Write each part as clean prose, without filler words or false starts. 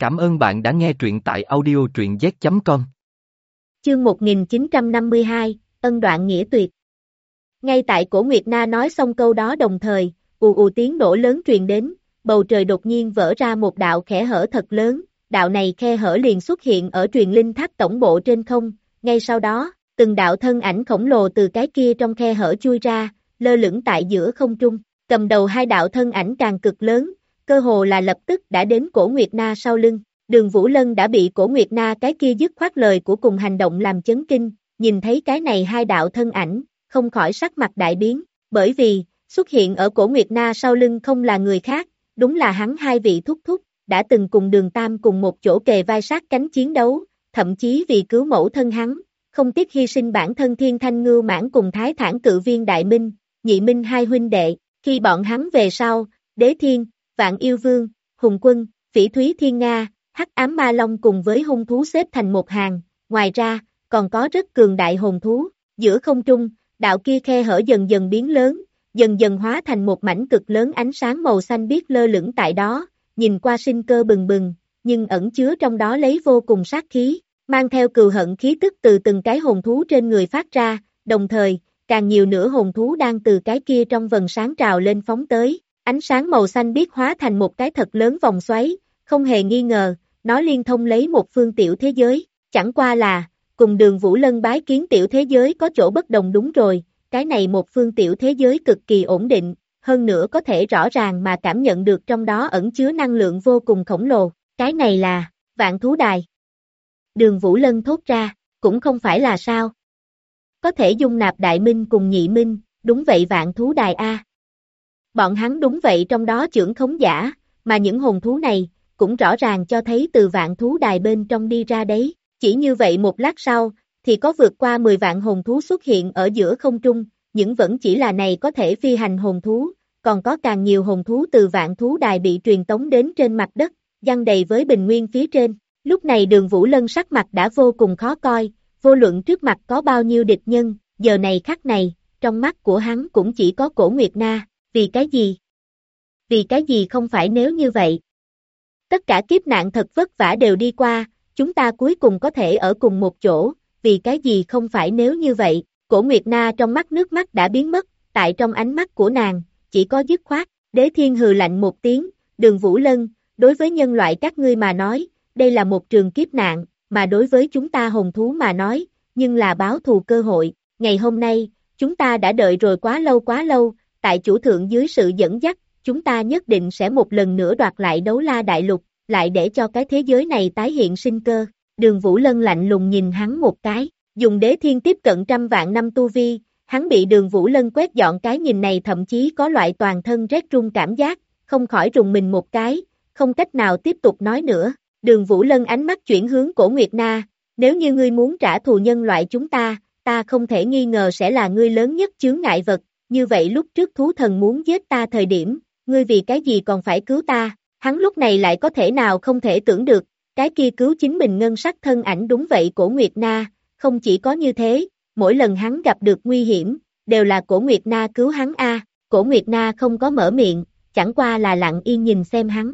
Cảm ơn bạn đã nghe truyện tại audio truyện z.com. Chương 1952, ân đoạn nghĩa tuyệt. Ngay tại Cổ Nguyệt Na nói xong câu đó đồng thời, tiếng nổ lớn truyền đến, bầu trời đột nhiên vỡ ra một đạo kẽ hở thật lớn, đạo này khe hở liền xuất hiện ở truyền linh tháp tổng bộ trên không, ngay sau đó, từng đạo thân ảnh khổng lồ từ cái kia trong khe hở chui ra, lơ lửng tại giữa không trung, cầm đầu hai đạo thân ảnh càng cực lớn, cơ hồ là lập tức đã đến Cổ Nguyệt Na sau lưng. Đường Vũ Lân đã bị Cổ Nguyệt Na cái kia dứt khoát lời của cùng hành động làm chấn kinh, nhìn thấy cái này hai đạo thân ảnh, không khỏi sắc mặt đại biến, bởi vì, xuất hiện ở Cổ Nguyệt Na sau lưng không là người khác, đúng là hắn hai vị thúc thúc, đã từng cùng Đường Tam cùng một chỗ kề vai sát cánh chiến đấu, thậm chí vì cứu mẫu thân hắn, không tiếc hy sinh bản thân Thiên Thanh Ngưu Mãn cùng Thái Thản Cự Viên Đại Minh, Nhị Minh hai huynh đệ, khi bọn hắn về sau, Đế Thiên, Vạn Yêu Vương, Hùng Quân, Phỉ Thúy Thiên Nga, Hắc Ám Ma Long cùng với hung thú xếp thành một hàng, ngoài ra, còn có rất cường đại hồn thú, giữa không trung, đạo kia khe hở dần dần biến lớn, dần dần hóa thành một mảnh cực lớn ánh sáng màu xanh biếc lơ lửng tại đó, nhìn qua sinh cơ bừng bừng, nhưng ẩn chứa trong đó lấy vô cùng sát khí, mang theo cừu hận khí tức từ từng cái hồn thú trên người phát ra, đồng thời, càng nhiều nữa hồn thú đang từ cái kia trong vầng sáng trào lên phóng tới, ánh sáng màu xanh biếc hóa thành một cái thật lớn vòng xoáy, không hề nghi ngờ, nó liên thông lấy một phương tiểu thế giới, chẳng qua là, cùng Đường Vũ Lân bái kiến tiểu thế giới có chỗ bất đồng đúng rồi, cái này một phương tiểu thế giới cực kỳ ổn định, hơn nữa có thể rõ ràng mà cảm nhận được trong đó ẩn chứa năng lượng vô cùng khổng lồ, cái này là, Vạn Thú Đài. Đường Vũ Lân thốt ra, cũng không phải là sao. Có thể dung nạp Đại Minh cùng Nhị Minh, đúng vậy Vạn Thú Đài A. Bọn hắn đúng vậy trong đó trưởng khống giả, mà những hồn thú này, cũng rõ ràng cho thấy từ Vạn Thú Đài bên trong đi ra đấy, chỉ như vậy một lát sau, thì có vượt qua 10 vạn hồn thú xuất hiện ở giữa không trung, những vẫn chỉ là này có thể phi hành hồn thú, còn có càng nhiều hồn thú từ Vạn Thú Đài bị truyền tống đến trên mặt đất, giăng đầy với bình nguyên phía trên, lúc này Đường Vũ Lân sắc mặt đã vô cùng khó coi, vô luận trước mặt có bao nhiêu địch nhân, giờ này khắc này, trong mắt của hắn cũng chỉ có Cổ Nguyệt Na, vì cái gì? Vì cái gì không phải nếu như vậy? Tất cả kiếp nạn thật vất vả đều đi qua, chúng ta cuối cùng có thể ở cùng một chỗ, vì cái gì không phải nếu như vậy, Cổ Nguyệt Na trong mắt nước mắt đã biến mất, tại trong ánh mắt của nàng, chỉ có dứt khoát, Đế Thiên hừ lạnh một tiếng, Đường Vũ Lân, đối với nhân loại các ngươi mà nói, đây là một trường kiếp nạn, mà đối với chúng ta hồn thú mà nói, nhưng là báo thù cơ hội, ngày hôm nay, chúng ta đã đợi rồi quá lâu, tại chủ thượng dưới sự dẫn dắt, chúng ta nhất định sẽ một lần nữa đoạt lại Đấu La Đại Lục, lại để cho cái thế giới này tái hiện sinh cơ. Đường Vũ Lân lạnh lùng nhìn hắn một cái, dùng Đế Thiên tiếp cận 100 vạn năm tu vi, hắn bị Đường Vũ Lân quét dọn cái nhìn này thậm chí có loại toàn thân rét run cảm giác, không khỏi rùng mình một cái, không cách nào tiếp tục nói nữa. Đường Vũ Lân ánh mắt chuyển hướng Cổ Nguyệt Na, nếu như ngươi muốn trả thù nhân loại chúng ta không thể nghi ngờ sẽ là ngươi lớn nhất chướng ngại vật, như vậy lúc trước thú thần muốn giết ta thời điểm, ngươi vì cái gì còn phải cứu ta, hắn lúc này lại có thể nào không thể tưởng được, cái kia cứu chính mình ngân sắc thân ảnh đúng vậy Cổ Nguyệt Na, không chỉ có như thế, mỗi lần hắn gặp được nguy hiểm, đều là Cổ Nguyệt Na cứu hắn Cổ Nguyệt Na không có mở miệng, chẳng qua là lặng yên nhìn xem hắn.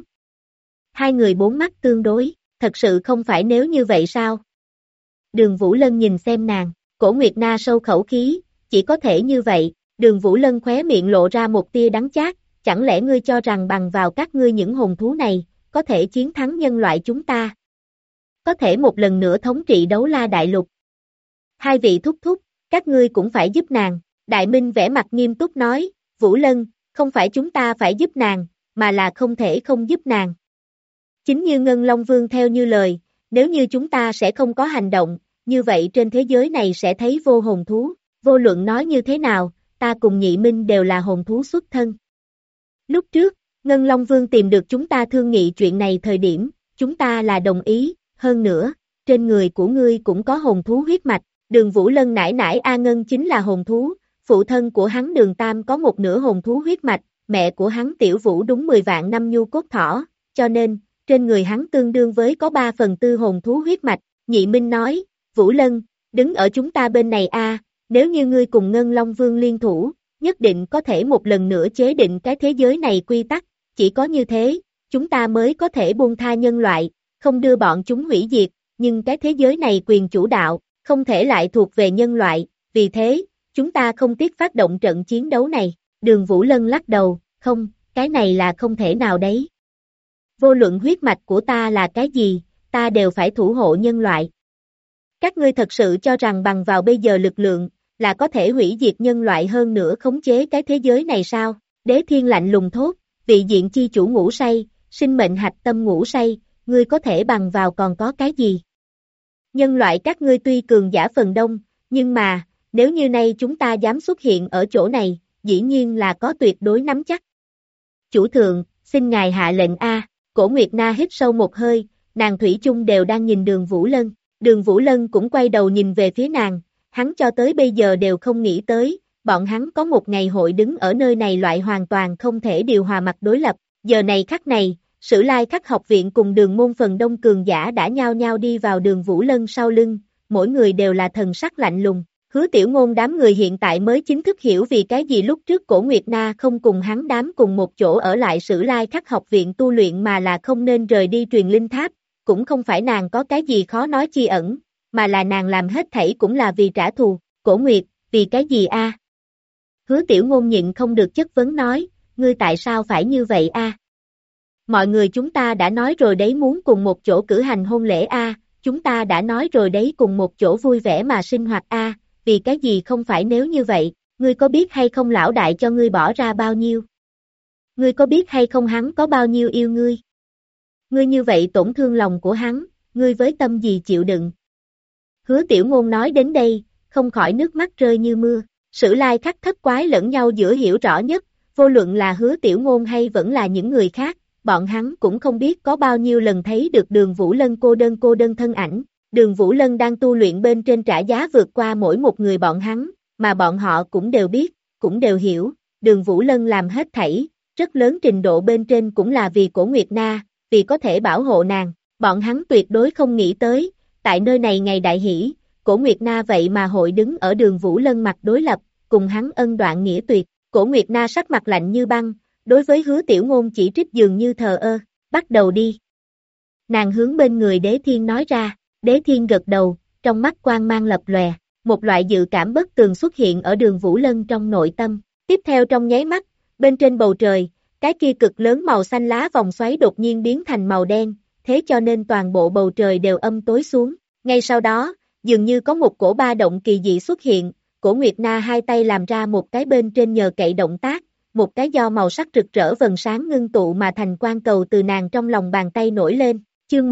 Hai người bốn mắt tương đối, thật sự không phải nếu như vậy sao? Đường Vũ Lân nhìn xem nàng, Cổ Nguyệt Na sâu khẩu khí, chỉ có thể như vậy, Đường Vũ Lân khóe miệng lộ ra một tia đắng chát, chẳng lẽ ngươi cho rằng bằng vào các ngươi những hồn thú này, có thể chiến thắng nhân loại chúng ta? Có thể một lần nữa thống trị Đấu La Đại Lục. Hai vị thúc thúc, các ngươi cũng phải giúp nàng, Đại Minh vẻ mặt nghiêm túc nói, Vũ Lân, không phải chúng ta phải giúp nàng, mà là không thể không giúp nàng. Chính như Ngân Long Vương theo như lời, nếu như chúng ta sẽ không có hành động, như vậy trên thế giới này sẽ thấy vô hồn thú, vô luận nói như thế nào, ta cùng Nhị Minh đều là hồn thú xuất thân. Lúc trước, Ngân Long Vương tìm được chúng ta thương nghị chuyện này thời điểm, chúng ta là đồng ý, hơn nữa, trên người của ngươi cũng có hồn thú huyết mạch, Đường Vũ Lân nải nải A Ngân chính là hồn thú, phụ thân của hắn Đường Tam có một nửa hồn thú huyết mạch, mẹ của hắn Tiểu Vũ đúng 10 vạn năm nhu cốt thỏ, cho nên, trên người hắn tương đương với có 3/4 hồn thú huyết mạch, Nhị Minh nói, Vũ Lân, đứng ở chúng ta bên này nếu như ngươi cùng Ngân Long Vương liên thủ, nhất định có thể một lần nữa chế định cái thế giới này quy tắc, chỉ có như thế, chúng ta mới có thể buông tha nhân loại, không đưa bọn chúng hủy diệt, nhưng cái thế giới này quyền chủ đạo, không thể lại thuộc về nhân loại, vì thế, chúng ta không tiếc phát động trận chiến đấu này. Đường Vũ Lân lắc đầu, không, cái này là không thể nào đấy. Vô luận huyết mạch của ta là cái gì, ta đều phải thủ hộ nhân loại. Các ngươi thật sự cho rằng bằng vào bây giờ lực lượng, là có thể hủy diệt nhân loại hơn nữa khống chế cái thế giới này sao? Đế Thiên lạnh lùng thốt, vị diện chi chủ ngủ say, sinh mệnh hạch tâm ngủ say, ngươi có thể bằng vào còn có cái gì? Nhân loại các ngươi tuy cường giả phần đông, nhưng mà, nếu như nay chúng ta dám xuất hiện ở chỗ này, dĩ nhiên là có tuyệt đối nắm chắc. Chủ thượng, xin ngài hạ lệnh A. Cổ Nguyệt Na hít sâu một hơi, nàng thủy chung đều đang nhìn Đường Vũ Lân. Đường Vũ Lân cũng quay đầu nhìn về phía nàng, hắn cho tới bây giờ đều không nghĩ tới, bọn hắn có một ngày hội đứng ở nơi này loại hoàn toàn không thể điều hòa mặt đối lập. Giờ này khắc này, Sử Lai Khắc học viện cùng Đường môn phần đông cường giả đã nhao nhao đi vào Đường Vũ Lân sau lưng, mỗi người đều là thần sắc lạnh lùng. Hứa Tiểu Ngôn đám người hiện tại mới chính thức hiểu vì cái gì lúc trước Cổ Nguyệt Na không cùng hắn đám cùng một chỗ ở lại Sử Lai Khắc học viện tu luyện mà là không nên rời đi truyền linh tháp, cũng không phải nàng có cái gì khó nói chi ẩn, mà là nàng làm hết thảy cũng là vì trả thù. Cổ Nguyệt, vì cái gì a? Hứa Tiểu Ngôn nhịn không được chất vấn nói, ngươi tại sao phải như vậy a? Mọi người chúng ta đã nói rồi đấy muốn cùng một chỗ cử hành hôn lễ a, chúng ta đã nói rồi đấy cùng một chỗ vui vẻ mà sinh hoạt a, vì cái gì không phải nếu như vậy, ngươi có biết hay không lão đại cho ngươi bỏ ra bao nhiêu? Ngươi có biết hay không hắn có bao nhiêu yêu ngươi? Ngươi như vậy tổn thương lòng của hắn, ngươi với tâm gì chịu đựng? Hứa Tiểu Ngôn nói đến đây, không khỏi nước mắt rơi như mưa. Sử Lai Khắc thất quái lẫn nhau giữa hiểu rõ nhất, vô luận là Hứa Tiểu Ngôn hay vẫn là những người khác, bọn hắn cũng không biết có bao nhiêu lần thấy được Đường Vũ Lân cô đơn thân ảnh. Đường Vũ Lân đang tu luyện bên trên trả giá vượt qua mỗi một người bọn hắn, mà bọn họ cũng đều biết, cũng đều hiểu, Đường Vũ Lân làm hết thảy, rất lớn trình độ bên trên cũng là vì Cổ Nguyệt Na, vì có thể bảo hộ nàng, bọn hắn tuyệt đối không nghĩ tới, tại nơi này ngày đại hỷ, Cổ Nguyệt Na vậy mà hội đứng ở Đường Vũ Lân mặt đối lập, cùng hắn ân đoạn nghĩa tuyệt. Cổ Nguyệt Na sắc mặt lạnh như băng, đối với Hứa Tiểu Ngôn chỉ trích dường như thờ ơ, bắt đầu đi. Nàng hướng bên người Đế Thiên nói ra, Đế Thiên gật đầu, trong mắt quang mang lập lòe, một loại dự cảm bất tường xuất hiện ở Đường Vũ Lân trong nội tâm. Tiếp theo trong nháy mắt, bên trên bầu trời, cái kia cực lớn màu xanh lá vòng xoáy đột nhiên biến thành màu đen, thế cho nên toàn bộ bầu trời đều âm tối xuống. Ngay sau đó, dường như có một cổ ba động kỳ dị xuất hiện, Cổ Nguyệt Na hai tay làm ra một cái bên trên nhờ cậy động tác, một cái do màu sắc rực rỡ vầng sáng ngưng tụ mà thành quang cầu từ nàng trong lòng bàn tay nổi lên. Chương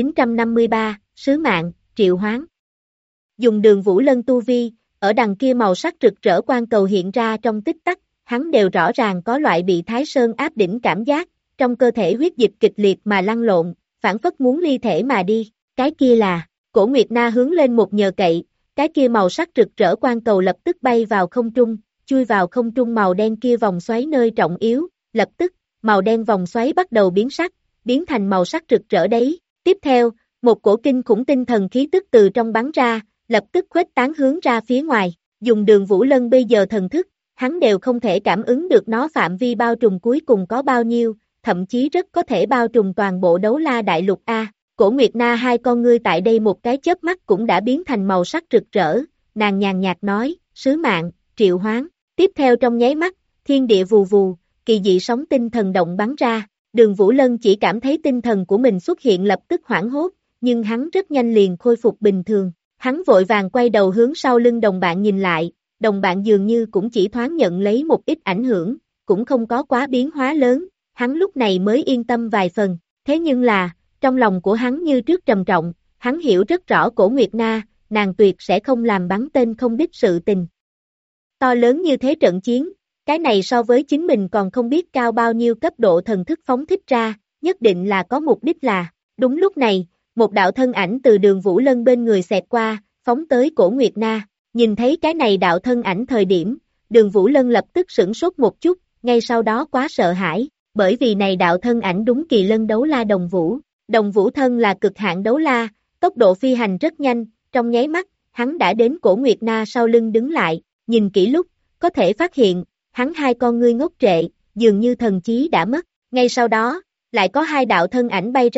1953, Sứ mạng, Triệu Hoán. Dùng Đường Vũ Lân tu vi, ở đằng kia màu sắc rực rỡ quang cầu hiện ra trong tích tắc, hắn đều rõ ràng có loại bị Thái Sơn áp đỉnh cảm giác, trong cơ thể huyết dịch kịch liệt mà lăn lộn, phản phất muốn ly thể mà đi. Cái kia là, Cổ Nguyệt Na hướng lên một nhờ cậy, cái kia màu sắc rực rỡ quang cầu lập tức bay vào không trung, chui vào không trung màu đen kia vòng xoáy nơi trọng yếu, lập tức, màu đen vòng xoáy bắt đầu biến sắc, biến thành màu sắc rực rỡ đấy. Tiếp theo, một cổ kinh khủng tinh thần khí tức từ trong bắn ra, lập tức khuếch tán hướng ra phía ngoài, dùng Đường Vũ Lân bây giờ thần thức, hắn đều không thể cảm ứng được nó phạm vi bao trùm cuối cùng có bao nhiêu, thậm chí rất có thể bao trùm toàn bộ Đấu La Đại Lục A. Cổ Nguyệt Na hai con ngươi tại đây một cái chớp mắt cũng đã biến thành màu sắc rực rỡ, nàng nhàn nhạt nói, sứ mạng, triệu hoán. Tiếp theo trong nháy mắt, thiên địa vù vù, kỳ dị sóng tinh thần động bắn ra, Đường Vũ Lân chỉ cảm thấy tinh thần của mình xuất hiện lập tức hoảng hốt, nhưng hắn rất nhanh liền khôi phục bình thường. Hắn vội vàng quay đầu hướng sau lưng đồng bạn nhìn lại, đồng bạn dường như cũng chỉ thoáng nhận lấy một ít ảnh hưởng, cũng không có quá biến hóa lớn, hắn lúc này mới yên tâm vài phần, thế nhưng là, trong lòng của hắn như trước trầm trọng, hắn hiểu rất rõ Cổ Nguyệt Na, nàng tuyệt sẽ không làm bắn tên không đích sự tình. To lớn như thế trận chiến, cái này so với chính mình còn không biết cao bao nhiêu cấp độ thần thức phóng thích ra, nhất định là có mục đích là, đúng lúc này, một đạo thân ảnh từ Đường Vũ Lân bên người xẹt qua, phóng tới Cổ Nguyệt Na, nhìn thấy cái này đạo thân ảnh thời điểm, Đường Vũ Lân lập tức sửng sốt một chút, ngay sau đó quá sợ hãi, bởi vì này đạo thân ảnh đúng kỳ lân đấu la Đồng Vũ thân là cực hạn đấu la, tốc độ phi hành rất nhanh, trong nháy mắt, hắn đã đến Cổ Nguyệt Na sau lưng đứng lại, nhìn kỹ lúc, có thể phát hiện, hắn hai con ngươi ngốc trệ, dường như thần trí đã mất, ngay sau đó, lại có hai đạo thân ảnh bay ra,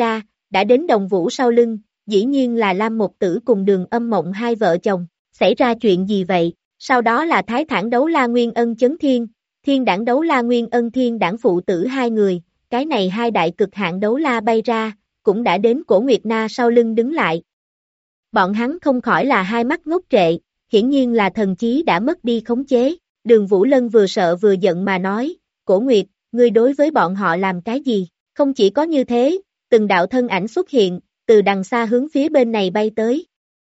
đã đến Đồng Vũ sau lưng, dĩ nhiên là Lam Một Tử cùng Đường Âm Mộng hai vợ chồng, xảy ra chuyện gì vậy? Sau đó là Thái Thản Đấu La Nguyên Ân Chấn Thiên, Thiên Đãng Đấu La Nguyên Ân Thiên Đãng phụ tử hai người, cái này hai đại cực hạn đấu la bay ra, cũng đã đến Cổ Nguyệt Na sau lưng đứng lại. Bọn hắn không khỏi là hai mắt ngốc trệ, hiển nhiên là thần trí đã mất đi khống chế. Đường Vũ Lân vừa sợ vừa giận mà nói, Cổ Nguyệt, ngươi đối với bọn họ làm cái gì? Không chỉ có như thế, từng đạo thân ảnh xuất hiện, từ đằng xa hướng phía bên này bay tới.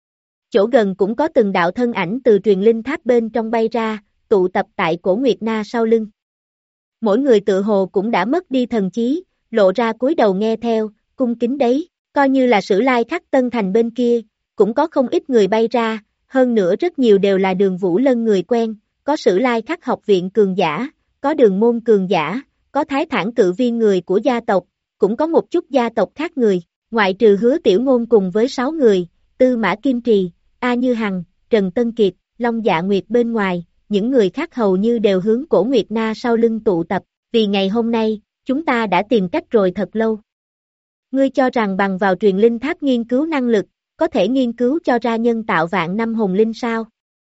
Chỗ gần cũng có từng đạo thân ảnh từ truyền linh tháp bên trong bay ra, tụ tập tại Cổ Nguyệt Na sau lưng. Mỗi người tự hồ cũng đã mất đi thần trí, lộ ra cúi đầu nghe theo, cung kính đấy, coi như là Sử Lai Khắc Tân Thành bên kia, cũng có không ít người bay ra, hơn nữa rất nhiều đều là Đường Vũ Lân người quen, có Sử Lai Khắc học viện cường giả, có Đường Môn cường giả, có Thái Thản cự viên người của gia tộc, cũng có một chút gia tộc khác người, ngoại trừ Hứa Tiểu Ngôn cùng với 6 người, Tư Mã Kim Trì, A Như Hằng, Trần Tân Kiệt, Long Dạ Nguyệt bên ngoài, những người khác hầu như đều hướng Cổ Nguyệt Na sau lưng tụ tập, vì ngày hôm nay, chúng ta đã tìm cách rồi thật lâu. Ngươi cho rằng bằng vào truyền linh tháp nghiên cứu năng lực, có thể nghiên cứu cho ra nhân tạo vạn năm hồn linh sao?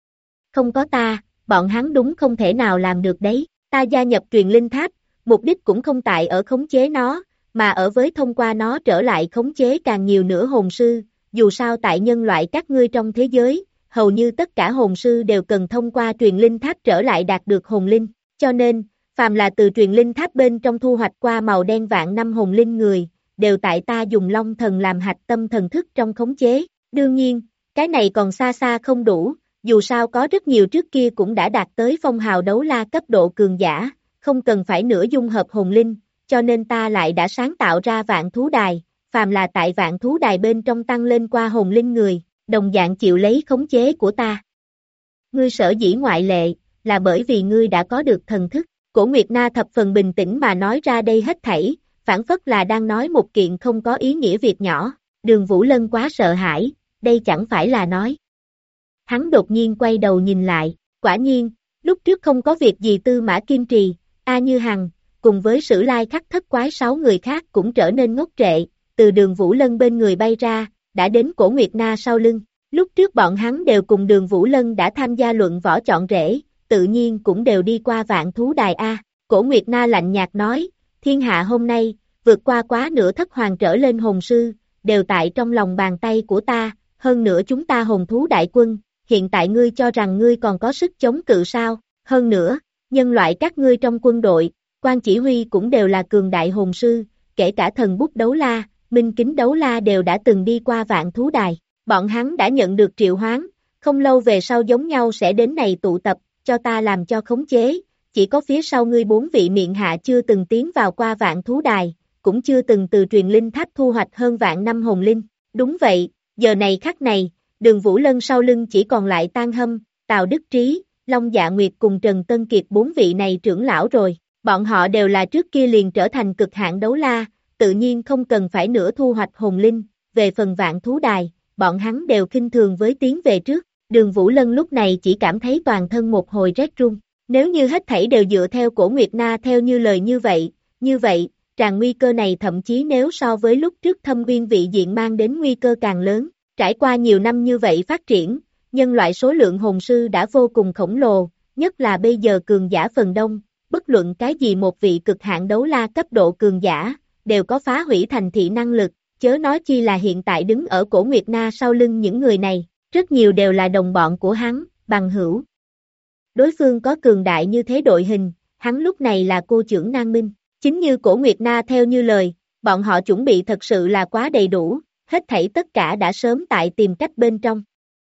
Không có ta, bọn hắn đúng không thể nào làm được đấy, ta gia nhập truyền linh tháp, mục đích cũng không tại ở khống chế nó, mà ở với thông qua nó trở lại khống chế càng nhiều nữa hồn sư, dù sao tại nhân loại các ngươi trong thế giới, hầu như tất cả hồn sư đều cần thông qua truyền linh tháp trở lại đạt được hồn linh, cho nên, phàm là từ truyền linh tháp bên trong thu hoạch qua màu đen vạn năm hồn linh người, đều tại ta dùng Long Thần làm hạch tâm thần thức trong khống chế, đương nhiên, cái này còn xa xa không đủ, dù sao có rất nhiều trước kia cũng đã đạt tới phong hào đấu la cấp độ cường giả, không cần phải nửa dung hợp hồn linh, cho nên ta lại đã sáng tạo ra vạn thú đài, phàm là tại vạn thú đài bên trong tăng lên qua hồn linh người, đồng dạng chịu lấy khống chế của ta. Ngươi sở dĩ ngoại lệ, là bởi vì ngươi đã có được thần thức, Cổ Nguyệt Na thập phần bình tĩnh mà nói ra đây hết thảy, phản phất là đang nói một kiện không có ý nghĩa việc nhỏ, Đường Vũ Lân quá sợ hãi, đây chẳng phải là nói. Hắn đột nhiên quay đầu nhìn lại, quả nhiên, lúc trước không có việc gì Tư Mã Kim Trì, A Như Hằng, cùng với Sử Lai Khắc thất quái 6 người khác cũng trở nên ngốc trệ, từ Đường Vũ Lân bên người bay ra, đã đến Cổ Nguyệt Na sau lưng. Lúc trước bọn hắn đều cùng Đường Vũ Lân đã tham gia luận võ chọn rễ, tự nhiên cũng đều đi qua vạn thú đài A. Cổ Nguyệt Na lạnh nhạt nói, thiên hạ hôm nay, vượt qua quá nửa thất hoàng trở lên hồn sư, đều tại trong lòng bàn tay của ta, hơn nữa chúng ta hồn thú đại quân, hiện tại ngươi cho rằng ngươi còn có sức chống cự sao, hơn nữa, nhân loại các ngươi trong quân đội, quan chỉ huy cũng đều là cường đại hồn sư, kể cả thần bút đấu la, minh kính đấu la đều đã từng đi qua vạn thú đài, bọn hắn đã nhận được triệu hoán, không lâu về sau giống nhau sẽ đến này tụ tập, cho ta làm cho khống chế, chỉ có phía sau ngươi 4 vị miệng hạ chưa từng tiến vào qua vạn thú đài, cũng chưa từng từ truyền linh tháp thu hoạch hơn vạn năm hồn linh, đúng vậy, giờ này khắc này, Đường Vũ Lân sau lưng chỉ còn lại Tang Hâm, Tào Đức Trí, Long Dạ Nguyệt cùng Trần Tân Kiệt 4 vị này trưởng lão rồi, bọn họ đều là trước kia liền trở thành cực hạn đấu la, tự nhiên không cần phải nữa thu hoạch hồn linh, về phần vạn thú đài, bọn hắn đều khinh thường với tiến về trước, Đường Vũ Lân lúc này chỉ cảm thấy toàn thân một hồi rét run, nếu như hết thảy đều dựa theo Cổ Nguyệt Na theo như lời như vậy, tràn nguy cơ này thậm chí nếu so với lúc trước Thâm Uyên vị diện mang đến nguy cơ càng lớn, trải qua nhiều năm như vậy phát triển, nhân loại số lượng hồn sư đã vô cùng khổng lồ, nhất là bây giờ cường giả phần đông, bất luận cái gì một vị cực hạn đấu la cấp độ cường giả, đều có phá hủy thành thị năng lực, chớ nói chi là hiện tại đứng ở Cổ Nguyệt Na sau lưng những người này, rất nhiều đều là đồng bọn của hắn, bằng hữu. Đối phương có cường đại như thế đội hình, hắn lúc này là cô trưởng Nang Minh, chính như Cổ Nguyệt Na theo như lời, bọn họ chuẩn bị thật sự là quá đầy đủ, hết thảy tất cả đã sớm tại tìm cách bên trong.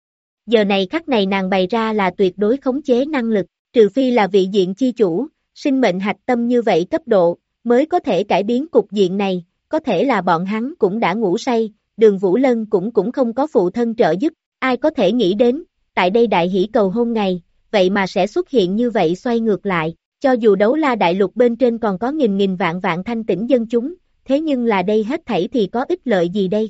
Giờ này khắc này nàng bày ra là tuyệt đối khống chế năng lực, trừ phi là vị diện chi chủ, sinh mệnh hạch tâm như vậy cấp độ, mới có thể cải biến cục diện này, có thể là bọn hắn cũng đã ngủ say, Đường Vũ Lân cũng không có phụ thân trợ giúp, ai có thể nghĩ đến, tại đây đại hỷ cầu hôn ngày, vậy mà sẽ xuất hiện như vậy xoay ngược lại, cho dù đấu la đại lục bên trên còn có nghìn vạn thanh tĩnh dân chúng, thế nhưng là đây hết thảy thì có ích lợi gì đây?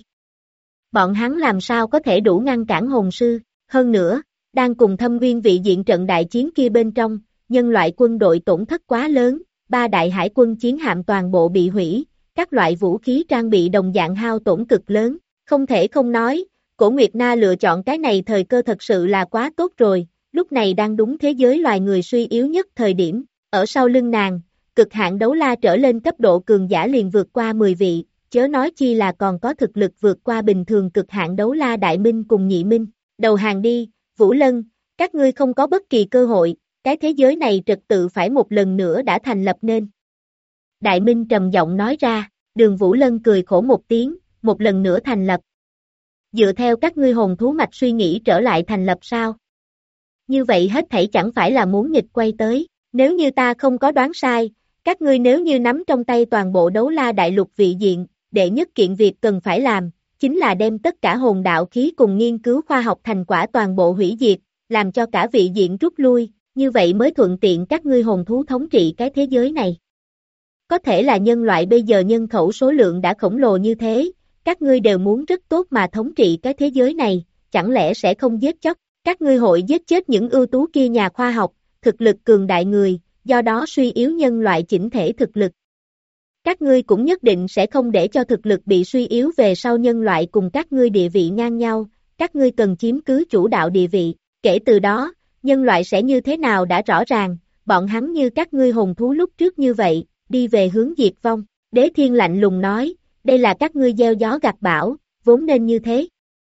Bọn hắn làm sao có thể đủ ngăn cản hồn sư, hơn nữa, đang cùng Thâm Uyên vị diện trận đại chiến kia bên trong, nhân loại quân đội tổn thất quá lớn, 3 đại hải quân chiến hạm toàn bộ bị hủy, các loại vũ khí trang bị đồng dạng hao tổn cực lớn, không thể không nói, Cổ Nguyệt Na lựa chọn cái này thời cơ thật sự là quá tốt rồi, lúc này đang đúng thế giới loài người suy yếu nhất thời điểm, ở sau lưng nàng, cực hạn đấu la trở lên cấp độ cường giả liền vượt qua 10 vị, chớ nói chi là còn có thực lực vượt qua bình thường cực hạn đấu la Đại Minh cùng Nhị Minh, đầu hàng đi, Vũ Lân, các ngươi không có bất kỳ cơ hội, cái thế giới này trật tự phải một lần nữa đã thành lập nên. Đại Minh trầm giọng nói ra, Đường Vũ Lân cười khổ một tiếng, một lần nữa thành lập. Dựa theo các ngươi hồn thú mạch suy nghĩ trở lại thành lập sao? Như vậy hết thảy chẳng phải là muốn nghịch quay tới, nếu như ta không có đoán sai, các ngươi nếu như nắm trong tay toàn bộ đấu la đại lục vị diện, đệ nhất kiện việc cần phải làm, chính là đem tất cả hồn đạo khí cùng nghiên cứu khoa học thành quả toàn bộ hủy diệt, làm cho cả vị diện rút lui, như vậy mới thuận tiện các ngươi hồn thú thống trị cái thế giới này. Có thể là nhân loại bây giờ nhân khẩu số lượng đã khổng lồ như thế, các ngươi đều muốn rất tốt mà thống trị cái thế giới này, chẳng lẽ sẽ không giết chóc, các ngươi hội giết chết những ưu tú kia nhà khoa học, thực lực cường đại người, do đó suy yếu nhân loại chỉnh thể thực lực. Các ngươi cũng nhất định sẽ không để cho thực lực bị suy yếu về sau nhân loại cùng các ngươi địa vị ngang nhau, các ngươi cần chiếm cứ chủ đạo địa vị, kể từ đó, nhân loại sẽ như thế nào đã rõ ràng, bọn hắn như các ngươi hồn thú lúc trước như vậy, đi về hướng diệt vong. Đế Thiên lạnh lùng nói, đây là các ngươi gieo gió gặt bão, vốn nên như thế.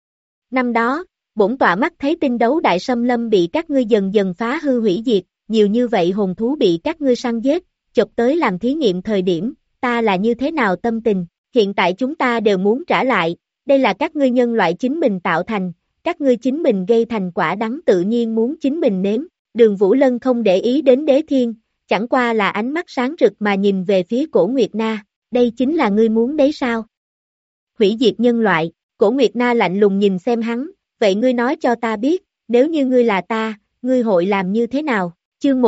Năm đó, bổn tọa mắt thấy tinh đấu đại xâm lâm bị các ngươi dần dần phá hư hủy diệt, nhiều như vậy hồn thú bị các ngươi săn giết, chọc tới làm thí nghiệm thời điểm, ta là như thế nào tâm tình, hiện tại chúng ta đều muốn trả lại, đây là các ngươi nhân loại chính mình tạo thành, các ngươi chính mình gây thành quả đắng tự nhiên muốn chính mình nếm, Đường Vũ Lân không để ý đến Đế Thiên, chẳng qua là ánh mắt sáng rực mà nhìn về phía Cổ Nguyệt Na, đây chính là ngươi muốn đấy sao? Hủy diệt nhân loại, Cổ Nguyệt Na lạnh lùng nhìn xem hắn, vậy ngươi nói cho ta biết, nếu như ngươi là ta, ngươi hội làm như thế nào? Chương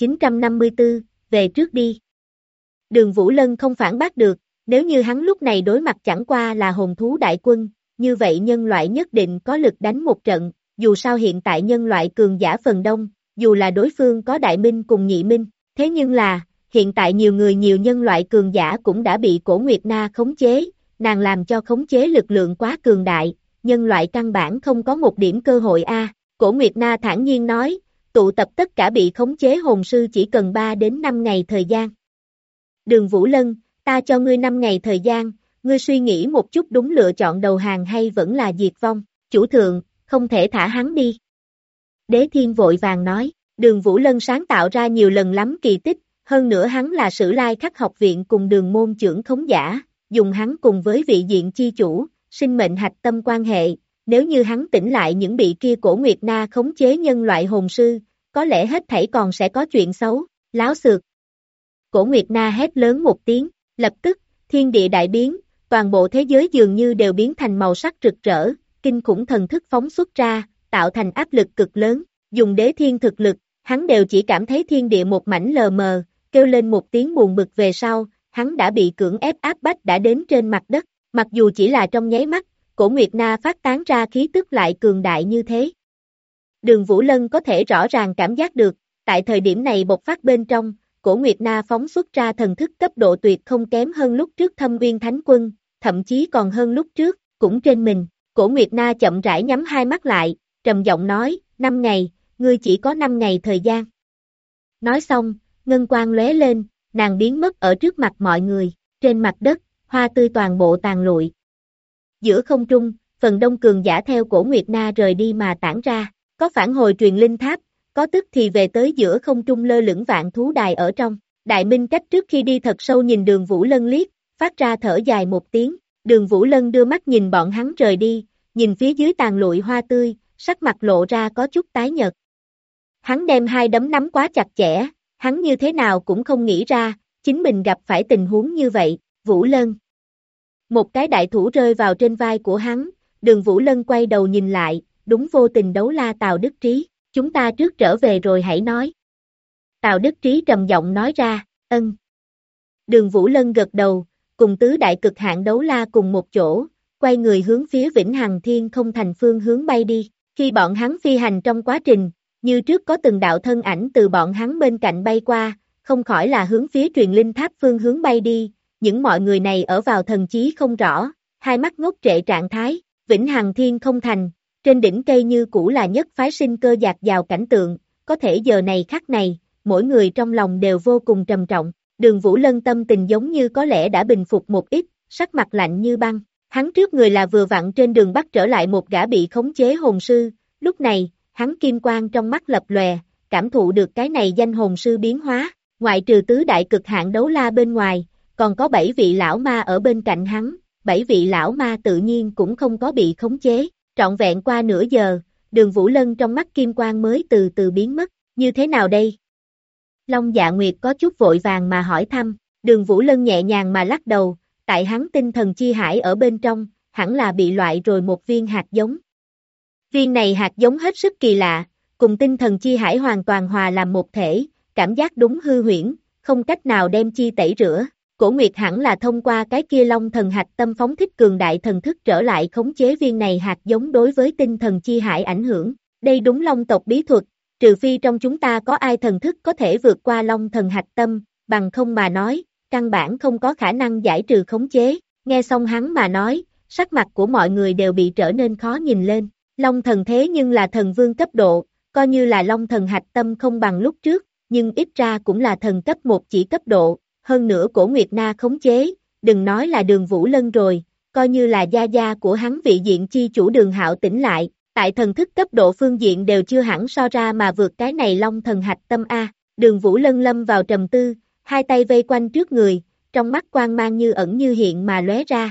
1954, về trước đi. Đường Vũ Lân không phản bác được, nếu như hắn lúc này đối mặt chẳng qua là hồn thú đại quân, như vậy nhân loại nhất định có lực đánh một trận, dù sao hiện tại nhân loại cường giả phần đông, dù là đối phương có Đại Minh cùng Nhị Minh, thế nhưng là, hiện tại nhiều người nhiều nhân loại cường giả cũng đã bị Cổ Nguyệt Na khống chế, nàng làm cho khống chế lực lượng quá cường đại, nhân loại căn bản không có một điểm cơ hội a. Cổ Nguyệt Na thản nhiên nói, tụ tập tất cả bị khống chế hồn sư chỉ cần 3 đến 5 ngày thời gian. Đường Vũ Lân, ta cho ngươi 5 ngày thời gian, ngươi suy nghĩ một chút đúng lựa chọn đầu hàng hay vẫn là diệt vong, chủ thượng, không thể thả hắn đi. Đế Thiên vội vàng nói, Đường Vũ Lân sáng tạo ra nhiều lần lắm kỳ tích, hơn nữa hắn là Sử Lai Khắc học viện cùng Đường môn trưởng khống giả, dùng hắn cùng với vị diện chi chủ, sinh mệnh hạch tâm quan hệ, nếu như hắn tỉnh lại những bị kia Cổ Nguyệt Na khống chế nhân loại hồn sư, có lẽ hết thảy còn sẽ có chuyện xấu, láo xược. Cổ Nguyệt Na hét lớn một tiếng, lập tức, thiên địa đại biến, toàn bộ thế giới dường như đều biến thành màu sắc rực rỡ, kinh khủng thần thức phóng xuất ra, tạo thành áp lực cực lớn, dùng Đế Thiên thực lực, hắn đều chỉ cảm thấy thiên địa một mảnh lờ mờ, kêu lên một tiếng buồn bực về sau, hắn đã bị cưỡng ép áp bách đã đến trên mặt đất, mặc dù chỉ là trong nháy mắt, Cổ Nguyệt Na phát tán ra khí tức lại cường đại như thế. Đường Vũ Lân có thể rõ ràng cảm giác được, tại thời điểm này bộc phát bên trong, Cổ Nguyệt Na phóng xuất ra thần thức cấp độ tuyệt không kém hơn lúc trước Thâm Uyên Thánh Quân, thậm chí còn hơn lúc trước, cũng trên mình. Cổ Nguyệt Na chậm rãi nhắm hai mắt lại, trầm giọng nói, 5 ngày, ngươi chỉ có 5 ngày thời gian. Nói xong, ngân quang lóe lên, nàng biến mất ở trước mặt mọi người, trên mặt đất, hoa tươi toàn bộ tàn lụi. Giữa không trung, phần đông cường giả theo Cổ Nguyệt Na rời đi mà tản ra, có phản hồi truyền linh tháp, có tức thì về tới giữa không trung lơ lửng vạn thú đài ở trong. Đại Minh cách trước khi đi thật sâu nhìn Đường Vũ Lân liếc, phát ra thở dài một tiếng, Đường Vũ Lân đưa mắt nhìn bọn hắn rời đi, nhìn phía dưới tàn lụi hoa tươi, sắc mặt lộ ra có chút tái nhợt. Hắn đem hai đấm nắm quá chặt chẽ, hắn như thế nào cũng không nghĩ ra, chính mình gặp phải tình huống như vậy, Vũ Lân. Một cái đại thủ rơi vào trên vai của hắn, Đường Vũ Lân quay đầu nhìn lại, đúng vô tình đấu la Tào Đức Trí, chúng ta trước trở về rồi hãy nói. Tào Đức Trí trầm giọng nói ra, ân. Đường Vũ Lân gật đầu, cùng tứ đại cực hạn đấu la cùng một chỗ, quay người hướng phía Vĩnh Hằng Thiên Không Thành phương hướng bay đi, khi bọn hắn phi hành trong quá trình, như trước có từng đạo thân ảnh từ bọn hắn bên cạnh bay qua, không khỏi là hướng phía truyền linh tháp phương hướng bay đi, những mọi người này ở vào thần trí không rõ, hai mắt ngốc trệ trạng thái, vĩnh hằng thiên không thành, trên đỉnh cây như cũ là nhất phái sinh cơ dạt dào cảnh tượng, có thể giờ này khắc này, mỗi người trong lòng đều vô cùng trầm trọng, Đường Vũ Lân tâm tình giống như có lẽ đã bình phục một ít, sắc mặt lạnh như băng, hắn trước người là vừa vặn trên đường bắt trở lại một gã bị khống chế hồn sư, lúc này, hắn kim quang trong mắt lập lòe, cảm thụ được cái này danh hồn sư biến hóa, ngoại trừ tứ đại cực hạn đấu la bên ngoài, còn có 7 vị lão ma ở bên cạnh hắn, 7 vị lão ma tự nhiên cũng không có bị khống chế, trọn vẹn qua nửa giờ, Đường Vũ Lân trong mắt kim quang mới từ từ biến mất, như thế nào đây? Long Dạ Nguyệt có chút vội vàng mà hỏi thăm, Đường Vũ Lân nhẹ nhàng mà lắc đầu, tại hắn tinh thần chi hải ở bên trong, hẳn là bị loại rồi một viên hạt giống. Viên này hạt giống hết sức kỳ lạ, cùng tinh thần chi hải hoàn toàn hòa làm một thể, cảm giác đúng hư huyễn, không cách nào đem chi tẩy rửa. Cổ Nguyệt hẳn là thông qua cái kia Long Thần Hạch Tâm phóng thích cường đại thần thức trở lại khống chế viên này hạt giống đối với tinh thần chi hải ảnh hưởng. Đây đúng Long tộc bí thuật, trừ phi trong chúng ta có ai thần thức có thể vượt qua Long Thần Hạch Tâm, bằng không mà nói, căn bản không có khả năng giải trừ khống chế. Nghe xong hắn mà nói, sắc mặt của mọi người đều bị trở nên khó nhìn lên. Long thần thế nhưng là thần vương cấp độ, coi như là Long Thần Hạch Tâm không bằng lúc trước, nhưng ít ra cũng là thần cấp 1 chỉ cấp độ. Hơn nữa Cổ Nguyệt Na khống chế, đừng nói là Đường Vũ Lân rồi, coi như là gia gia của hắn vị diện chi chủ Đường Hạo tỉnh lại, tại thần thức cấp độ phương diện đều chưa hẳn so ra mà vượt cái này Long Thần Hạch Tâm A. Đường Vũ Lân lâm vào trầm tư, hai tay vây quanh trước người, trong mắt quang mang như ẩn như hiện mà lóe ra.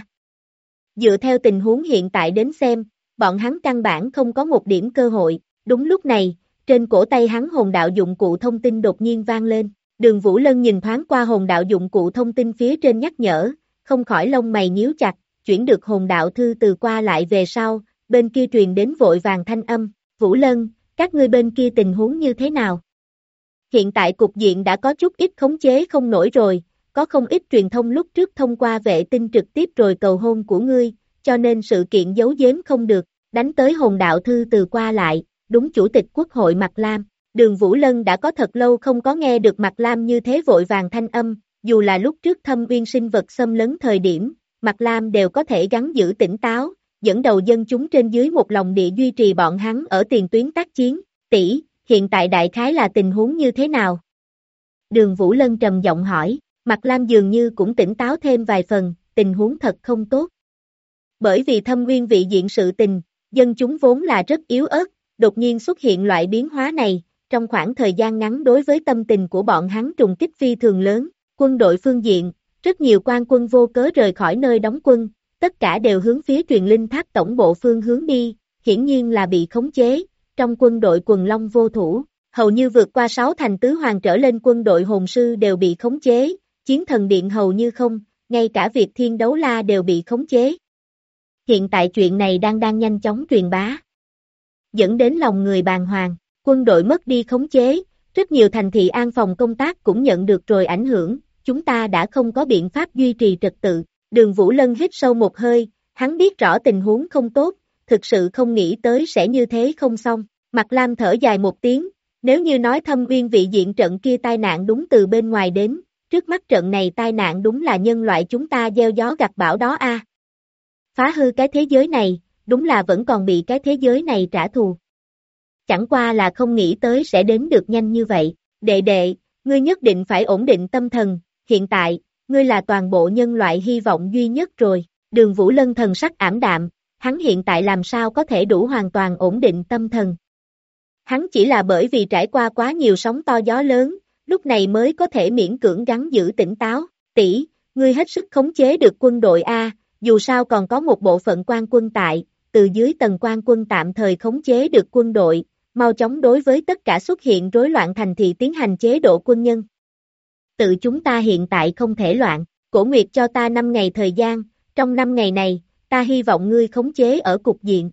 Dựa theo tình huống hiện tại đến xem, bọn hắn căn bản không có một điểm cơ hội, đúng lúc này, trên cổ tay hắn hồn đạo dụng cụ thông tin đột nhiên vang lên. Đường Vũ Lân nhìn thoáng qua hồn đạo dụng cụ thông tin phía trên nhắc nhở, không khỏi lông mày nhíu chặt, chuyển được hồn đạo thư từ qua lại về sau, bên kia truyền đến vội vàng thanh âm, Vũ Lân, các ngươi bên kia tình huống như thế nào? Hiện tại cục diện đã có chút ít khống chế không nổi rồi, có không ít truyền thông lúc trước thông qua vệ tinh trực tiếp rồi cầu hôn của ngươi, cho nên sự kiện giấu giếm không được, đánh tới hồn đạo thư từ qua lại, đúng Chủ tịch Quốc hội Mạc Lam. Đường Vũ Lân đã có thật lâu không có nghe được Mạc Lam như thế vội vàng thanh âm, dù là lúc trước Thâm Uyên sinh vật xâm lấn thời điểm, Mạc Lam đều có thể gắng giữ tỉnh táo, dẫn đầu dân chúng trên dưới một lòng địa duy trì bọn hắn ở tiền tuyến tác chiến. Tỷ, hiện tại đại khái là tình huống như thế nào? Đường Vũ Lân trầm giọng hỏi, Mạc Lam dường như cũng tỉnh táo thêm vài phần, tình huống thật không tốt. Bởi vì Thâm Uyên vị diện sự tình, dân chúng vốn là rất yếu ớt, đột nhiên xuất hiện loại biến hóa này, trong khoảng thời gian ngắn đối với tâm tình của bọn hắn trùng kích phi thường lớn, quân đội phương diện, rất nhiều quan quân vô cớ rời khỏi nơi đóng quân, tất cả đều hướng phía truyền linh tháp tổng bộ phương hướng đi, hiển nhiên là bị khống chế, trong quân đội quần long vô thủ, hầu như vượt qua 6 thành tứ hoàng trở lên quân đội hồn sư đều bị khống chế, chiến thần điện hầu như không, ngay cả việc thiên đấu la đều bị khống chế. Hiện tại chuyện này đang nhanh chóng truyền bá, dẫn đến lòng người bàng hoàng. Quân đội mất đi khống chế, rất nhiều thành thị an phòng công tác cũng nhận được rồi ảnh hưởng, chúng ta đã không có biện pháp duy trì trật tự. Đường Vũ Lân hít sâu một hơi, hắn biết rõ tình huống không tốt, thực sự không nghĩ tới sẽ như thế không xong. Mạc Lam thở dài một tiếng, nếu như nói Thâm Uyên vị diện trận kia tai nạn đúng từ bên ngoài đến, trước mắt trận này tai nạn đúng là nhân loại chúng ta gieo gió gặt bão đó a. Phá hư cái thế giới này, đúng là vẫn còn bị cái thế giới này trả thù. Chẳng qua là không nghĩ tới sẽ đến được nhanh như vậy. Đệ đệ, ngươi nhất định phải ổn định tâm thần, hiện tại, ngươi là toàn bộ nhân loại hy vọng duy nhất rồi. Đường Vũ Lân thần sắc ảm đạm, hắn hiện tại làm sao có thể đủ hoàn toàn ổn định tâm thần. Hắn chỉ là bởi vì trải qua quá nhiều sóng to gió lớn, lúc này mới có thể miễn cưỡng gắng giữ tỉnh táo. Tỷ, ngươi hết sức khống chế được quân đội A, dù sao còn có một bộ phận quan quân tại, từ dưới tầng quan quân tạm thời khống chế được quân đội, mau chóng đối với tất cả xuất hiện rối loạn thành thị tiến hành chế độ quân nhân. Tự chúng ta hiện tại không thể loạn, Cổ Nguyệt cho ta 5 ngày thời gian, trong 5 ngày này, ta hy vọng ngươi khống chế ở cục diện.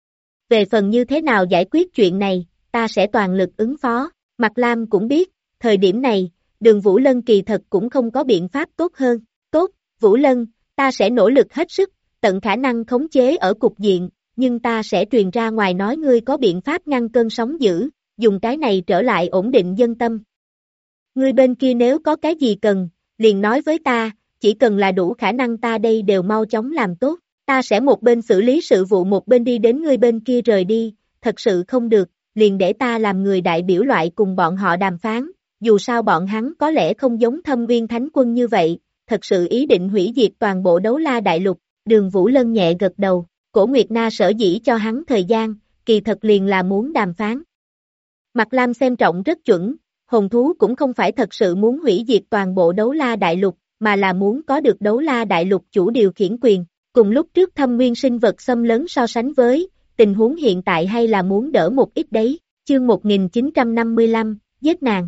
Về phần như thế nào giải quyết chuyện này, ta sẽ toàn lực ứng phó. Mạc Lam cũng biết, thời điểm này, Đường Vũ Lân kỳ thật cũng không có biện pháp tốt hơn. Tốt, Vũ Lân, ta sẽ nỗ lực hết sức, tận khả năng khống chế ở cục diện, nhưng ta sẽ truyền ra ngoài nói ngươi có biện pháp ngăn cơn sóng dữ, dùng cái này trở lại ổn định dân tâm. Ngươi bên kia nếu có cái gì cần, liền nói với ta, chỉ cần là đủ khả năng ta đây đều mau chóng làm tốt, ta sẽ một bên xử lý sự vụ một bên đi đến ngươi bên kia rời đi, thật sự không được, liền để ta làm người đại biểu loại cùng bọn họ đàm phán, dù sao bọn hắn có lẽ không giống Thâm Uyên Thánh Quân như vậy, thật sự ý định hủy diệt toàn bộ Đấu La Đại Lục, Đường Vũ Lân nhẹ gật đầu, Cổ Nguyệt Na sở dĩ cho hắn thời gian, kỳ thật liền là muốn đàm phán. Mạc Lam xem trọng rất chuẩn, hồn thú cũng không phải thật sự muốn hủy diệt toàn bộ Đấu La Đại Lục, mà là muốn có được Đấu La Đại Lục chủ điều khiển quyền, cùng lúc trước thâm nguyên sinh vật xâm lấn so sánh với, tình huống hiện tại hay là muốn đỡ một ít đấy, chương 1955, giết nàng.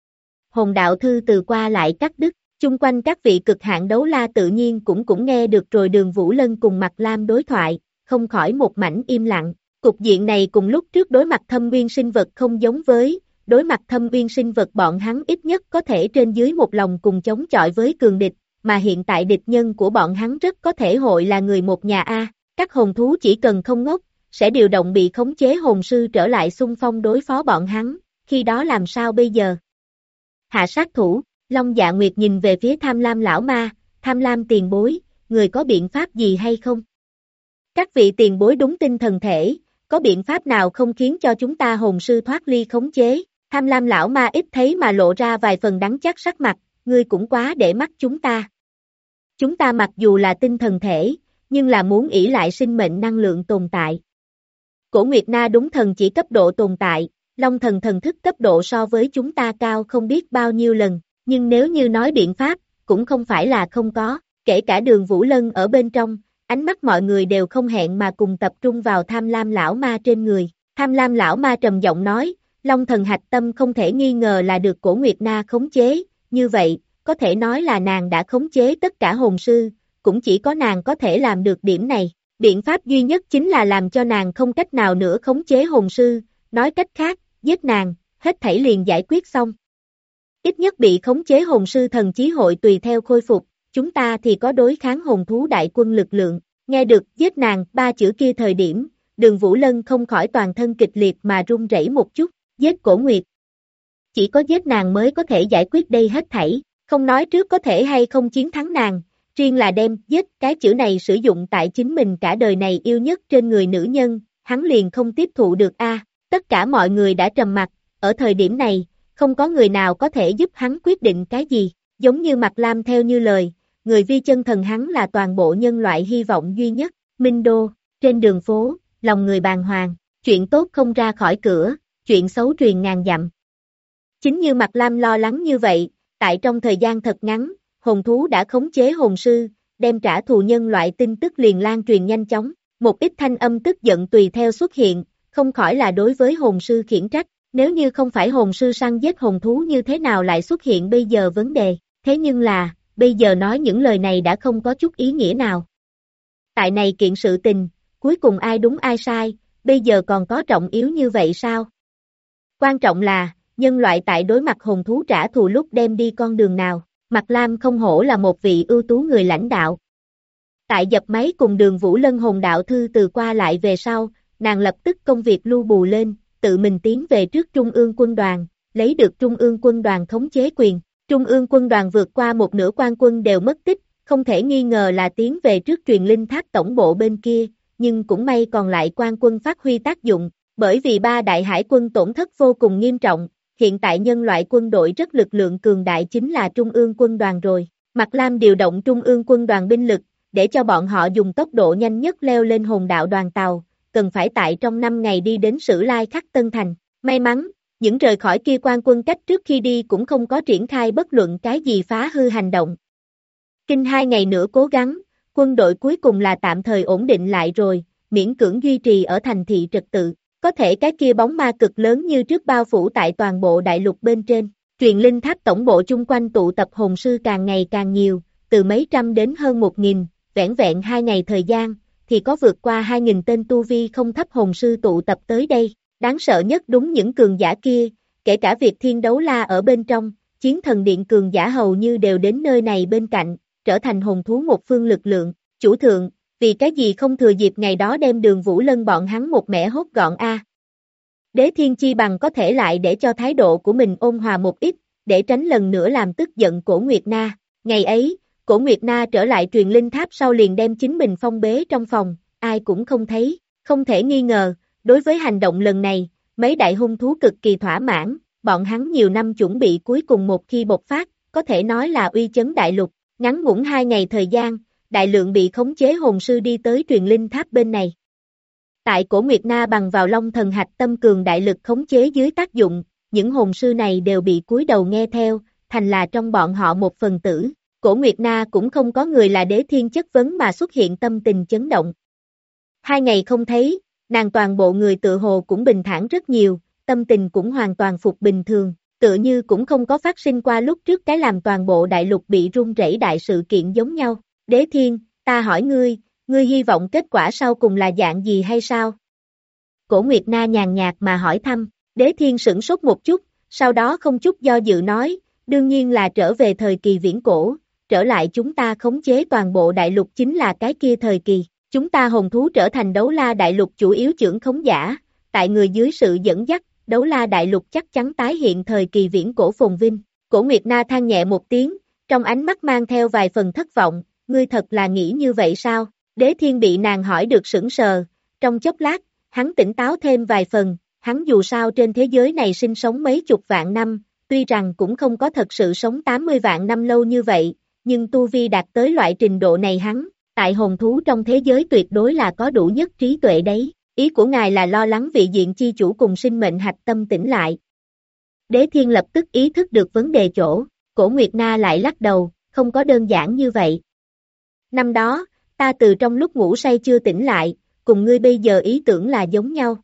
Hồn đạo thư từ qua lại cắt đứt, chung quanh các vị cực hạn đấu la tự nhiên cũng nghe được rồi Đường Vũ Lân cùng Mạc Lam đối thoại, không khỏi một mảnh im lặng, cục diện này cùng lúc trước đối mặt thâm nguyên sinh vật không giống với, đối mặt thâm nguyên sinh vật bọn hắn ít nhất có thể trên dưới một lòng cùng chống chọi với cường địch, mà hiện tại địch nhân của bọn hắn rất có thể hội là người một nhà A, các hồn thú chỉ cần không ngốc, sẽ điều động bị khống chế hồn sư trở lại xung phong đối phó bọn hắn, khi đó làm sao bây giờ? Hạ sát thủ, Long Dạ Nguyệt nhìn về phía Tham Lam lão ma, Tham Lam tiền bối, người có biện pháp gì hay không? Các vị tiền bối đúng tinh thần thể, có biện pháp nào không khiến cho chúng ta hồn sư thoát ly khống chế? Tham Lam lão ma ít thấy mà lộ ra vài phần đắng chát sắc mặt, ngươi cũng quá để mắt chúng ta. Chúng ta mặc dù là tinh thần thể, nhưng là muốn ỷ lại sinh mệnh năng lượng tồn tại. Cổ Nguyệt Na đúng thần chỉ cấp độ tồn tại, Long thần thần thức cấp độ so với chúng ta cao không biết bao nhiêu lần, nhưng nếu như nói biện pháp, cũng không phải là không có, kể cả Đường Vũ Lân ở bên trong, ánh mắt mọi người đều không hẹn mà cùng tập trung vào Tham Lam lão ma trên người. Tham Lam lão ma trầm giọng nói, Long thần hạch tâm không thể nghi ngờ là được Cổ Nguyệt Na khống chế, như vậy, có thể nói là nàng đã khống chế tất cả hồn sư, cũng chỉ có nàng có thể làm được điểm này. Biện pháp duy nhất chính là làm cho nàng không cách nào nữa khống chế hồn sư, nói cách khác, giết nàng, hết thảy liền giải quyết xong. Ít nhất bị khống chế hồn sư thần chí hội tùy theo khôi phục, chúng ta thì có đối kháng hồn thú đại quân lực lượng. Nghe được giết nàng, ba chữ kia thời điểm, Đường Vũ Lân không khỏi toàn thân kịch liệt mà run rẩy một chút, giết Cổ Nguyệt. Chỉ có giết nàng mới có thể giải quyết đây hết thảy, không nói trước có thể hay không chiến thắng nàng, riêng là đem giết cái chữ này sử dụng tại chính mình cả đời này yêu nhất trên người nữ nhân, hắn liền không tiếp thụ được a. Tất cả mọi người đã trầm mặc, ở thời điểm này, không có người nào có thể giúp hắn quyết định cái gì, giống như Mạc Lam theo như lời, người vi chân thần hắn là toàn bộ nhân loại hy vọng duy nhất, Minh Đô, trên đường phố, lòng người bàng hoàng, chuyện tốt không ra khỏi cửa, chuyện xấu truyền ngàn dặm. Chính như Mạc Lam lo lắng như vậy, tại trong thời gian thật ngắn, hồn thú đã khống chế hồn sư, đem trả thù nhân loại tin tức liền lan truyền nhanh chóng, một ít thanh âm tức giận tùy theo xuất hiện, không khỏi là đối với hồn sư khiển trách, nếu như không phải hồn sư săn giết hồn thú như thế nào lại xuất hiện bây giờ vấn đề, thế nhưng là, bây giờ nói những lời này đã không có chút ý nghĩa nào. Tại này kiện sự tình, cuối cùng ai đúng ai sai, bây giờ còn có trọng yếu như vậy sao? Quan trọng là, nhân loại tại đối mặt hồn thú trả thù lúc đem đi con đường nào, Mạc Lam không hổ là một vị ưu tú người lãnh đạo. Tại dập máy cùng Đường Vũ Lân hồn đạo thư từ qua lại về sau, nàng lập tức công việc lưu bù lên, tự mình tiến về trước Trung ương quân đoàn, lấy được Trung ương quân đoàn khống chế quyền. Trung ương quân đoàn vượt qua một nửa quan quân đều mất tích, không thể nghi ngờ là tiến về trước truyền linh tháp tổng bộ bên kia, nhưng cũng may còn lại quan quân phát huy tác dụng, bởi vì ba đại hải quân tổn thất vô cùng nghiêm trọng, hiện tại nhân loại quân đội rất lực lượng cường đại chính là Trung ương quân đoàn rồi. Mạc Lam điều động Trung ương quân đoàn binh lực, để cho bọn họ dùng tốc độ nhanh nhất leo lên hồn đạo đoàn tàu, cần phải tại trong 5 ngày đi đến Sử Lai Khắc Tân Thành. May mắn, những rời khỏi kia quan quân cách trước khi đi cũng không có triển khai bất luận cái gì phá hư hành động. Kinh 2 ngày nữa cố gắng, quân đội cuối cùng là tạm thời ổn định lại rồi, miễn cưỡng duy trì ở thành thị trật tự. Có thể cái kia bóng ma cực lớn như trước bao phủ tại toàn bộ đại lục bên trên, truyền linh tháp tổng bộ chung quanh tụ tập hồn sư càng ngày càng nhiều, từ mấy trăm đến hơn 1.000, vẻn vẹn 2 ngày thời gian, thì có vượt qua 2.000 tên tu vi không thấp hồn sư tụ tập tới đây, đáng sợ nhất đúng những cường giả kia, kể cả việc thiên đấu la ở bên trong, chiến thần điện cường giả hầu như đều đến nơi này bên cạnh, trở thành hồn thú một phương lực lượng, chủ thượng. Vì cái gì không thừa dịp ngày đó đem Đường Vũ Lân bọn hắn một mẻ hốt gọn a? Đế Thiên Chi Bằng có thể lại để cho thái độ của mình ôn hòa một ít, để tránh lần nữa làm tức giận Cổ Nguyệt Na. Ngày ấy, Cổ Nguyệt Na trở lại truyền linh tháp sau liền đem chính mình phong bế trong phòng, ai cũng không thấy, không thể nghi ngờ, đối với hành động lần này, mấy đại hung thú cực kỳ thỏa mãn, bọn hắn nhiều năm chuẩn bị cuối cùng một khi bộc phát, có thể nói là uy chấn đại lục, ngắn ngủn 2 ngày thời gian, đại lượng bị khống chế hồn sư đi tới truyền linh tháp bên này. Tại Cổ Nguyệt Na bằng vào Long Thần Hạch tâm cường đại lực khống chế dưới tác dụng, những hồn sư này đều bị cúi đầu nghe theo, thành là trong bọn họ một phần tử. Cổ Nguyệt Na cũng không có người là Đế Thiên chất vấn mà xuất hiện tâm tình chấn động. 2 ngày không thấy, nàng toàn bộ người tự hồ cũng bình thản rất nhiều, tâm tình cũng hoàn toàn phục bình thường, tựa như cũng không có phát sinh qua lúc trước cái làm toàn bộ đại lục bị rung rẩy đại sự kiện giống nhau. Đế Thiên, ta hỏi ngươi hy vọng kết quả sau cùng là dạng gì hay sao? Cổ Nguyệt Na nhàn nhạt mà hỏi thăm, Đế Thiên sửng sốt một chút, sau đó không chút do dự nói, đương nhiên là trở về thời kỳ viễn cổ, trở lại chúng ta khống chế toàn bộ đại lục chính là cái kia thời kỳ, chúng ta hồn thú trở thành Đấu La đại lục chủ yếu trưởng khống giả, tại người dưới sự dẫn dắt, Đấu La đại lục chắc chắn tái hiện thời kỳ viễn cổ phồn vinh. Cổ Nguyệt Na than nhẹ một tiếng, trong ánh mắt mang theo vài phần thất vọng, ngươi thật là nghĩ như vậy sao? Đế Thiên bị nàng hỏi được sững sờ, trong chốc lát, hắn tỉnh táo thêm vài phần, hắn dù sao trên thế giới này sinh sống mấy chục vạn năm, tuy rằng cũng không có thật sự sống 80 vạn năm lâu như vậy, nhưng tu vi đạt tới loại trình độ này hắn, tại hồn thú trong thế giới tuyệt đối là có đủ nhất trí tuệ đấy, ý của ngài là lo lắng vị diện chi chủ cùng sinh mệnh hạch tâm tỉnh lại. Đế Thiên lập tức ý thức được vấn đề chỗ, Cổ Nguyệt Na lại lắc đầu, không có đơn giản như vậy. Năm đó, ta từ trong lúc ngủ say chưa tỉnh lại, cùng ngươi bây giờ ý tưởng là giống nhau.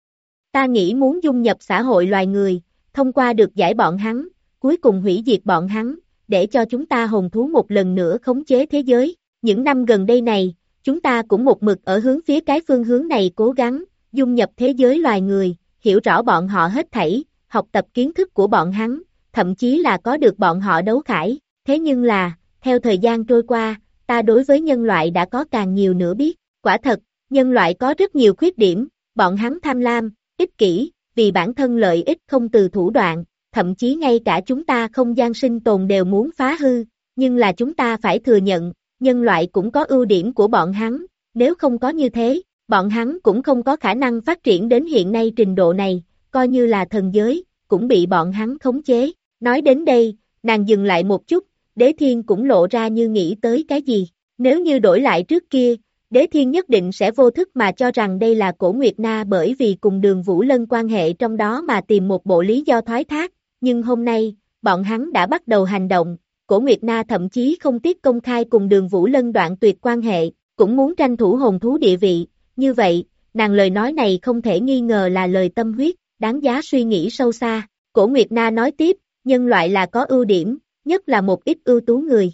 Ta nghĩ muốn dung nhập xã hội loài người, thông qua được giải bọn hắn, cuối cùng hủy diệt bọn hắn, để cho chúng ta hồn thú một lần nữa khống chế thế giới. Những năm gần đây này, chúng ta cũng một mực ở hướng phía cái phương hướng này cố gắng, dung nhập thế giới loài người, hiểu rõ bọn họ hết thảy, học tập kiến thức của bọn hắn, thậm chí là có được bọn họ đấu khải. Thế nhưng là, theo thời gian trôi qua, ta đối với nhân loại đã có càng nhiều nữa biết. Quả thật, nhân loại có rất nhiều khuyết điểm, bọn hắn tham lam, ích kỷ, vì bản thân lợi ích không từ thủ đoạn, thậm chí ngay cả chúng ta không gian sinh tồn đều muốn phá hư, nhưng là chúng ta phải thừa nhận, nhân loại cũng có ưu điểm của bọn hắn, nếu không có như thế, bọn hắn cũng không có khả năng phát triển đến hiện nay trình độ này, coi như là thần giới, cũng bị bọn hắn khống chế. Nói đến đây, nàng dừng lại một chút, Đế Thiên cũng lộ ra như nghĩ tới cái gì, nếu như đổi lại trước kia, Đế Thiên nhất định sẽ vô thức mà cho rằng đây là Cổ Nguyệt Na bởi vì cùng Đường Vũ Lân quan hệ trong đó mà tìm một bộ lý do thoái thác, nhưng hôm nay, bọn hắn đã bắt đầu hành động, Cổ Nguyệt Na thậm chí không tiếc công khai cùng Đường Vũ Lân đoạn tuyệt quan hệ, cũng muốn tranh thủ hồn thú địa vị, như vậy, nàng lời nói này không thể nghi ngờ là lời tâm huyết, đáng giá suy nghĩ sâu xa. Cổ Nguyệt Na nói tiếp, nhân loại là có ưu điểm, nhất là một ít ưu tú người.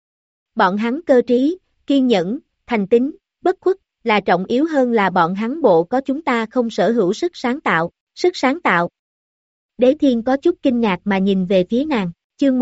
Bọn hắn cơ trí, kiên nhẫn, thành tín, bất khuất, là trọng yếu hơn là bọn hắn bộ có chúng ta không sở hữu sức sáng tạo. Sức sáng tạo. Đế Thiên có chút kinh ngạc mà nhìn về phía nàng, chương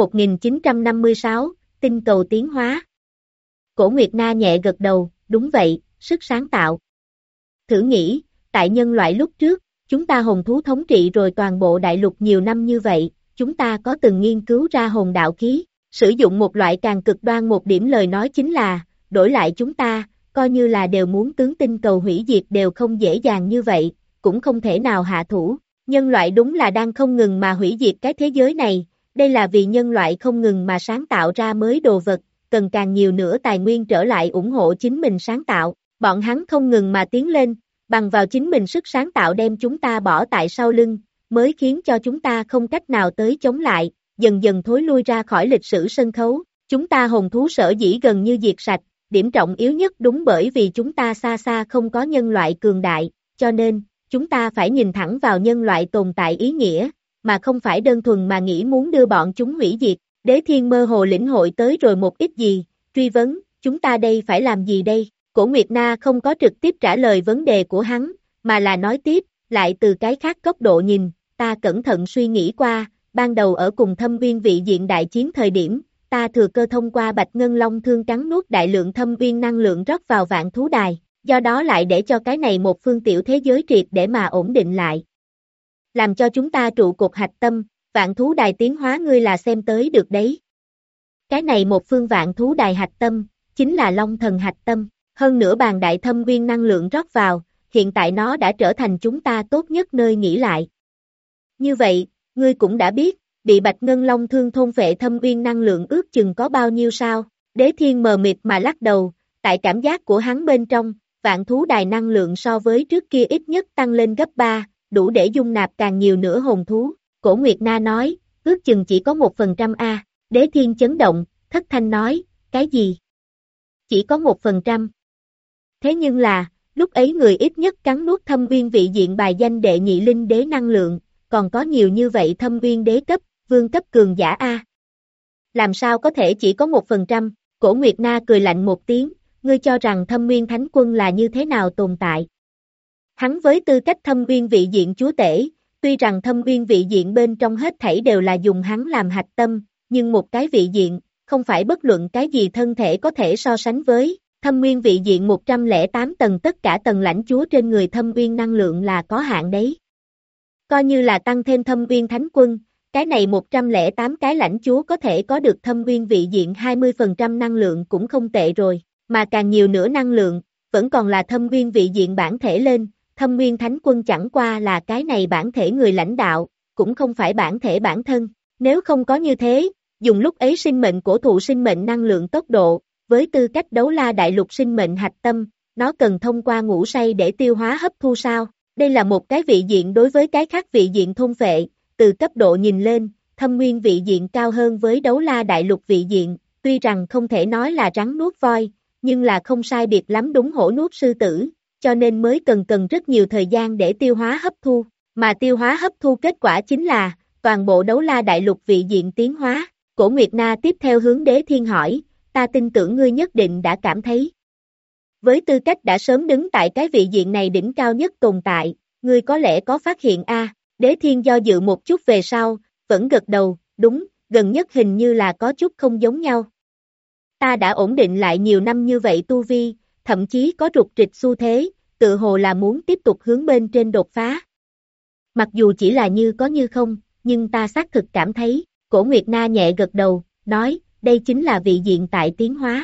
1956, tinh cầu tiến hóa. Cổ Nguyệt Na nhẹ gật đầu, đúng vậy, sức sáng tạo. Thử nghĩ, tại nhân loại lúc trước, chúng ta hồn thú thống trị rồi toàn bộ đại lục nhiều năm như vậy, chúng ta có từng nghiên cứu ra hồn đạo khí, sử dụng một loại càng cực đoan một điểm lời nói chính là, đổi lại chúng ta, coi như là đều muốn tướng tinh cầu hủy diệt đều không dễ dàng như vậy, cũng không thể nào hạ thủ. Nhân loại đúng là đang không ngừng mà hủy diệt cái thế giới này, đây là vì nhân loại không ngừng mà sáng tạo ra mới đồ vật, cần càng nhiều nữa tài nguyên trở lại ủng hộ chính mình sáng tạo, bọn hắn không ngừng mà tiến lên, bằng vào chính mình sức sáng tạo đem chúng ta bỏ tại sau lưng, mới khiến cho chúng ta không cách nào tới chống lại, dần dần thối lui ra khỏi lịch sử sân khấu, chúng ta hồn thú sở dĩ gần như diệt sạch, điểm trọng yếu nhất đúng bởi vì chúng ta xa xa không có nhân loại cường đại, cho nên, chúng ta phải nhìn thẳng vào nhân loại tồn tại ý nghĩa, mà không phải đơn thuần mà nghĩ muốn đưa bọn chúng hủy diệt. Đế Thiên mơ hồ lĩnh hội tới rồi một ít gì, truy vấn, chúng ta đây phải làm gì đây? Cổ Nguyệt Na không có trực tiếp trả lời vấn đề của hắn, mà là nói tiếp, lại từ cái khác góc độ nhìn, ta cẩn thận suy nghĩ qua, ban đầu ở cùng Thâm Uyên vị diện đại chiến thời điểm, ta thừa cơ thông qua Bạch Ngân Long thương cắn nuốt đại lượng Thâm Uyên năng lượng rót vào vạn thú đài, do đó lại để cho cái này một phương tiểu thế giới triệt để mà ổn định lại. Làm cho chúng ta trụ cột hạch tâm, vạn thú đài tiến hóa ngươi là xem tới được đấy. Cái này một phương vạn thú đài hạch tâm, chính là Long Thần hạch tâm, hơn nữa bàn đại thâm nguyên năng lượng rót vào, hiện tại nó đã trở thành chúng ta tốt nhất nơi nghỉ lại. Như vậy, ngươi cũng đã biết, bị Bạch Ngân Long thương thôn phệ thâm nguyên năng lượng ước chừng có bao nhiêu sao? Đế Thiên mờ mịt mà lắc đầu, tại cảm giác của hắn bên trong, vạn thú đài năng lượng so với trước kia ít nhất tăng lên gấp 3, đủ để dung nạp càng nhiều nữa hồn thú. Cổ Nguyệt Na nói, ước chừng chỉ có 1% a. Đế Thiên chấn động, thất thanh nói, cái gì? Chỉ có 1%. Thế nhưng là, lúc ấy người ít nhất cắn nuốt thâm uyên vị diện bài danh đệ nhị linh đế năng lượng, còn có nhiều như vậy thâm uyên đế cấp, vương cấp cường giả a. Làm sao có thể chỉ có 1%? Cổ Nguyệt Na cười lạnh một tiếng, ngươi cho rằng thâm uyên thánh quân là như thế nào tồn tại? Hắn với tư cách thâm uyên vị diện chúa tể, tuy rằng thâm uyên vị diện bên trong hết thảy đều là dùng hắn làm hạch tâm, nhưng một cái vị diện, không phải bất luận cái gì thân thể có thể so sánh với. Thâm uyên vị diện 108 tầng, tất cả tầng lãnh chúa trên người thâm uyên năng lượng là có hạn đấy. Coi như là tăng thêm thâm uyên thánh quân, cái này 108 cái lãnh chúa có thể có được thâm uyên vị diện 20% năng lượng cũng không tệ rồi, mà càng nhiều nữa năng lượng, vẫn còn là thâm uyên vị diện bản thể lên, thâm uyên thánh quân chẳng qua là cái này bản thể người lãnh đạo, cũng không phải bản thể bản thân. Nếu không có như thế, dùng lúc ấy sinh mệnh cổ thụ sinh mệnh năng lượng tốc độ, với tư cách đấu la đại lục sinh mệnh hạch tâm, nó cần thông qua ngủ say để tiêu hóa hấp thu sao? Đây là một cái vị diện đối với cái khác vị diện thôn phệ, từ cấp độ nhìn lên, thâm nguyên vị diện cao hơn với đấu la đại lục vị diện, tuy rằng không thể nói là rắn nuốt voi, nhưng là không sai biệt lắm đúng hổ nuốt sư tử, cho nên mới cần rất nhiều thời gian để tiêu hóa hấp thu, mà tiêu hóa hấp thu kết quả chính là, toàn bộ đấu la đại lục vị diện tiến hóa. Cổ Nguyệt Na tiếp theo hướng Đế Thiên hỏi, ta tin tưởng ngươi nhất định đã cảm thấy. Với tư cách đã sớm đứng tại cái vị diện này đỉnh cao nhất tồn tại, ngươi có lẽ có phát hiện a. Đế Thiên do dự một chút về sau, vẫn gật đầu, đúng, gần nhất hình như là có chút không giống nhau. Ta đã ổn định lại nhiều năm như vậy tu vi, thậm chí có rục rịch xu thế, tự hồ là muốn tiếp tục hướng bên trên đột phá. Mặc dù chỉ là như có như không, nhưng ta xác thực cảm thấy, Cổ Nguyệt Na nhẹ gật đầu, nói, đây chính là vị diện tại tiến hóa.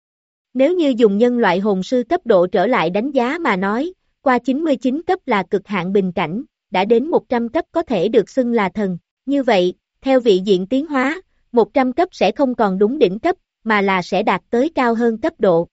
Nếu như dùng nhân loại hồn sư cấp độ trở lại đánh giá mà nói, qua 99 cấp là cực hạn bình cảnh, đã đến 100 cấp có thể được xưng là thần. Như vậy, theo vị diện tiến hóa, 100 cấp sẽ không còn đúng đỉnh cấp, mà là sẽ đạt tới cao hơn cấp độ.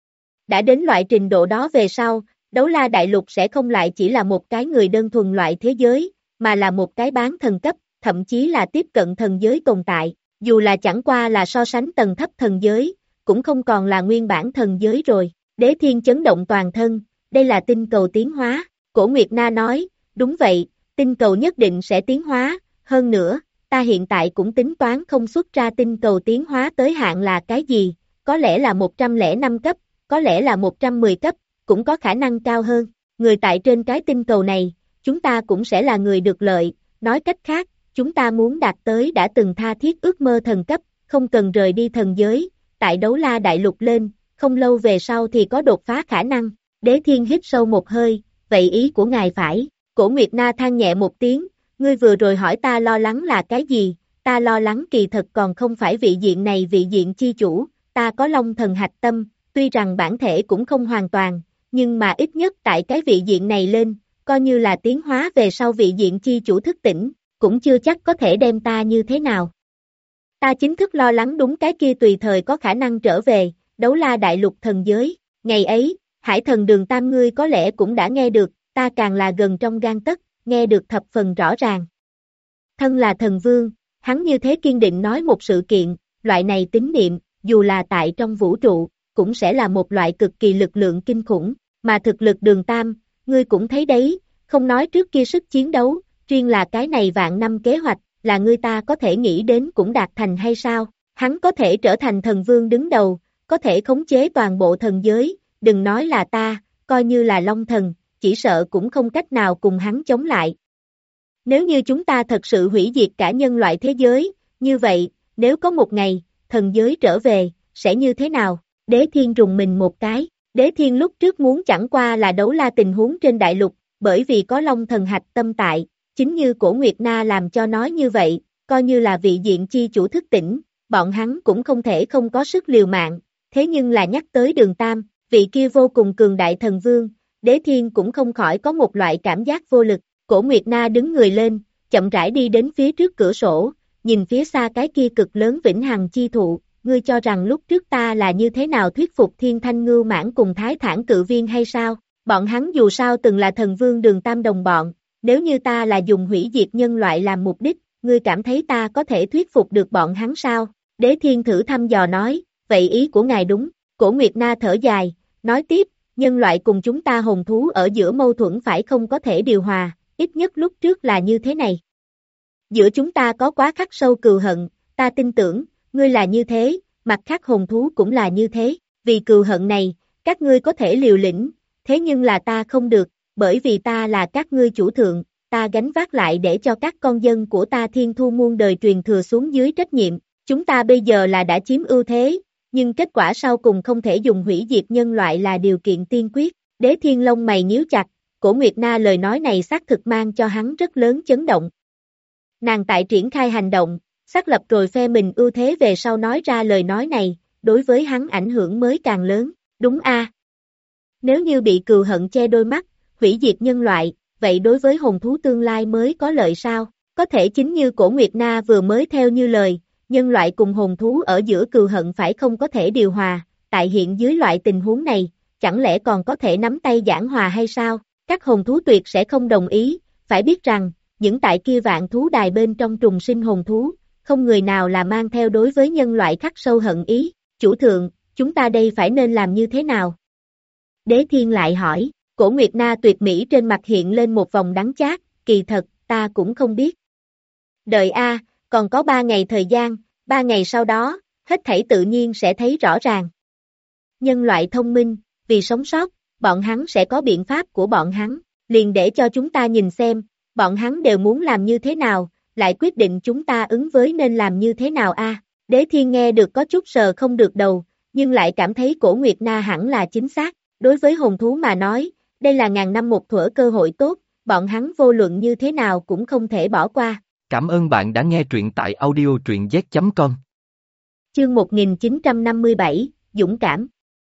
Đã đến loại trình độ đó về sau, đấu la đại lục sẽ không lại chỉ là một cái người đơn thuần loại thế giới, mà là một cái bán thần cấp, thậm chí là tiếp cận thần giới tồn tại. Dù là chẳng qua là so sánh tầng thấp thần giới, cũng không còn là nguyên bản thần giới rồi. Đế Thiên chấn động toàn thân, đây là tinh cầu tiến hóa. Cổ Nguyệt Na nói, đúng vậy, tinh cầu nhất định sẽ tiến hóa, hơn nữa, ta hiện tại cũng tính toán không xuất ra tinh cầu tiến hóa tới hạn là cái gì, có lẽ là 105 cấp, có lẽ là 110 cấp, cũng có khả năng cao hơn. Người tại trên cái tinh cầu này, chúng ta cũng sẽ là người được lợi, nói cách khác, chúng ta muốn đạt tới đã từng tha thiết ước mơ thần cấp, không cần rời đi thần giới, tại đấu la đại lục lên, không lâu về sau thì có đột phá khả năng. Đế Thiên hít sâu một hơi, vậy ý của ngài phải. Cổ Nguyệt Na than nhẹ một tiếng, ngươi vừa rồi hỏi ta lo lắng là cái gì, ta lo lắng kỳ thật còn không phải vị diện này vị diện chi chủ, ta có Long Thần hạch tâm, tuy rằng bản thể cũng không hoàn toàn, nhưng mà ít nhất tại cái vị diện này lên, coi như là tiến hóa về sau vị diện chi chủ thức tỉnh, cũng chưa chắc có thể đem ta như thế nào. Ta chính thức lo lắng đúng cái kia tùy thời có khả năng trở về, đấu la đại lục thần giới, ngày ấy, Hải Thần Đường Tam ngươi có lẽ cũng đã nghe được, ta càng là gần trong gang tấc, nghe được thập phần rõ ràng. Thân là thần vương, hắn như thế kiên định nói một sự kiện, loại này tín niệm, dù là tại trong vũ trụ, cũng sẽ là một loại cực kỳ lực lượng kinh khủng, mà thực lực Đường Tam, ngươi cũng thấy đấy, không nói trước kia sức chiến đấu, riêng là cái này vạn năm kế hoạch, là người ta có thể nghĩ đến cũng đạt thành hay sao, hắn có thể trở thành thần vương đứng đầu, có thể khống chế toàn bộ thần giới, đừng nói là ta, coi như là Long Thần, chỉ sợ cũng không cách nào cùng hắn chống lại. Nếu như chúng ta thật sự hủy diệt cả nhân loại thế giới, như vậy, nếu có một ngày, thần giới trở về, sẽ như thế nào? Đế Thiên rùng mình một cái, Đế Thiên lúc trước muốn chẳng qua là đấu la tình huống trên đại lục, bởi vì có Long Thần hạch tâm tại, chính như Cổ Nguyệt Na làm cho nói như vậy, coi như là vị diện chi chủ thức tỉnh, bọn hắn cũng không thể không có sức liều mạng, thế nhưng là nhắc tới Đường Tam, vị kia vô cùng cường đại thần vương, Đế Thiên cũng không khỏi có một loại cảm giác vô lực. Cổ Nguyệt Na đứng người lên, chậm rãi đi đến phía trước cửa sổ, nhìn phía xa cái kia cực lớn vĩnh hằng chi thụ, ngươi cho rằng lúc trước ta là như thế nào thuyết phục Thiên Thanh Ngưu Mãn cùng Thái Thản Cự Viên hay sao? Bọn hắn dù sao từng là thần vương Đường Tam đồng bọn, nếu như ta là dùng hủy diệt nhân loại làm mục đích, ngươi cảm thấy ta có thể thuyết phục được bọn hắn sao? Đế Thiên thử thăm dò nói, vậy ý của ngài đúng. Cổ Nguyệt Na thở dài, nói tiếp, nhân loại cùng chúng ta hồn thú ở giữa mâu thuẫn phải không có thể điều hòa, ít nhất lúc trước là như thế này. Giữa chúng ta có quá khắc sâu cừu hận, ta tin tưởng, ngươi là như thế, mặt khác hồn thú cũng là như thế, vì cừu hận này, các ngươi có thể liều lĩnh, thế nhưng là ta không được, bởi vì ta là các ngươi chủ thượng, ta gánh vác lại để cho các con dân của ta thiên thu muôn đời truyền thừa xuống dưới trách nhiệm, chúng ta bây giờ là đã chiếm ưu thế, nhưng kết quả sau cùng không thể dùng hủy diệt nhân loại là điều kiện tiên quyết. Đế Thiên lông mày nhíu chặt, Cổ Nguyệt Na lời nói này xác thực mang cho hắn rất lớn chấn động. Nàng tại triển khai hành động, xác lập rồi phe mình ưu thế về sau nói ra lời nói này, đối với hắn ảnh hưởng mới càng lớn, đúng a? Nếu như bị cừu hận che đôi mắt, hủy diệt nhân loại, vậy đối với hồn thú tương lai mới có lợi sao? Có thể chính như Cổ Nguyệt Na vừa mới theo như lời, nhân loại cùng hồn thú ở giữa cừu hận phải không có thể điều hòa, tại hiện dưới loại tình huống này, chẳng lẽ còn có thể nắm tay giảng hòa hay sao? Các hồn thú tuyệt sẽ không đồng ý, phải biết rằng, những tại kia vạn thú đài bên trong trùng sinh hồn thú, không người nào là mang theo đối với nhân loại khắc sâu hận ý. Chủ thượng, chúng ta đây phải nên làm như thế nào? Đế Thiên lại hỏi, Cổ Nguyệt Na tuyệt mỹ trên mặt hiện lên một vòng đắng chát, kỳ thật, ta cũng không biết. Đợi a, còn có 3 ngày thời gian, 3 ngày sau đó, hết thảy tự nhiên sẽ thấy rõ ràng. Nhân loại thông minh, vì sống sót, bọn hắn sẽ có biện pháp của bọn hắn, liền để cho chúng ta nhìn xem, bọn hắn đều muốn làm như thế nào, lại quyết định chúng ta ứng với nên làm như thế nào a. Đế Thiên nghe được có chút sờ không được đầu, nhưng lại cảm thấy Cổ Nguyệt Na hẳn là chính xác, đối với hồn thú mà nói, đây là ngàn năm một thuở cơ hội tốt, bọn hắn vô luận như thế nào cũng không thể bỏ qua. Cảm ơn bạn đã nghe truyện tại audio truyện z.com. Chương 1957, Dũng cảm.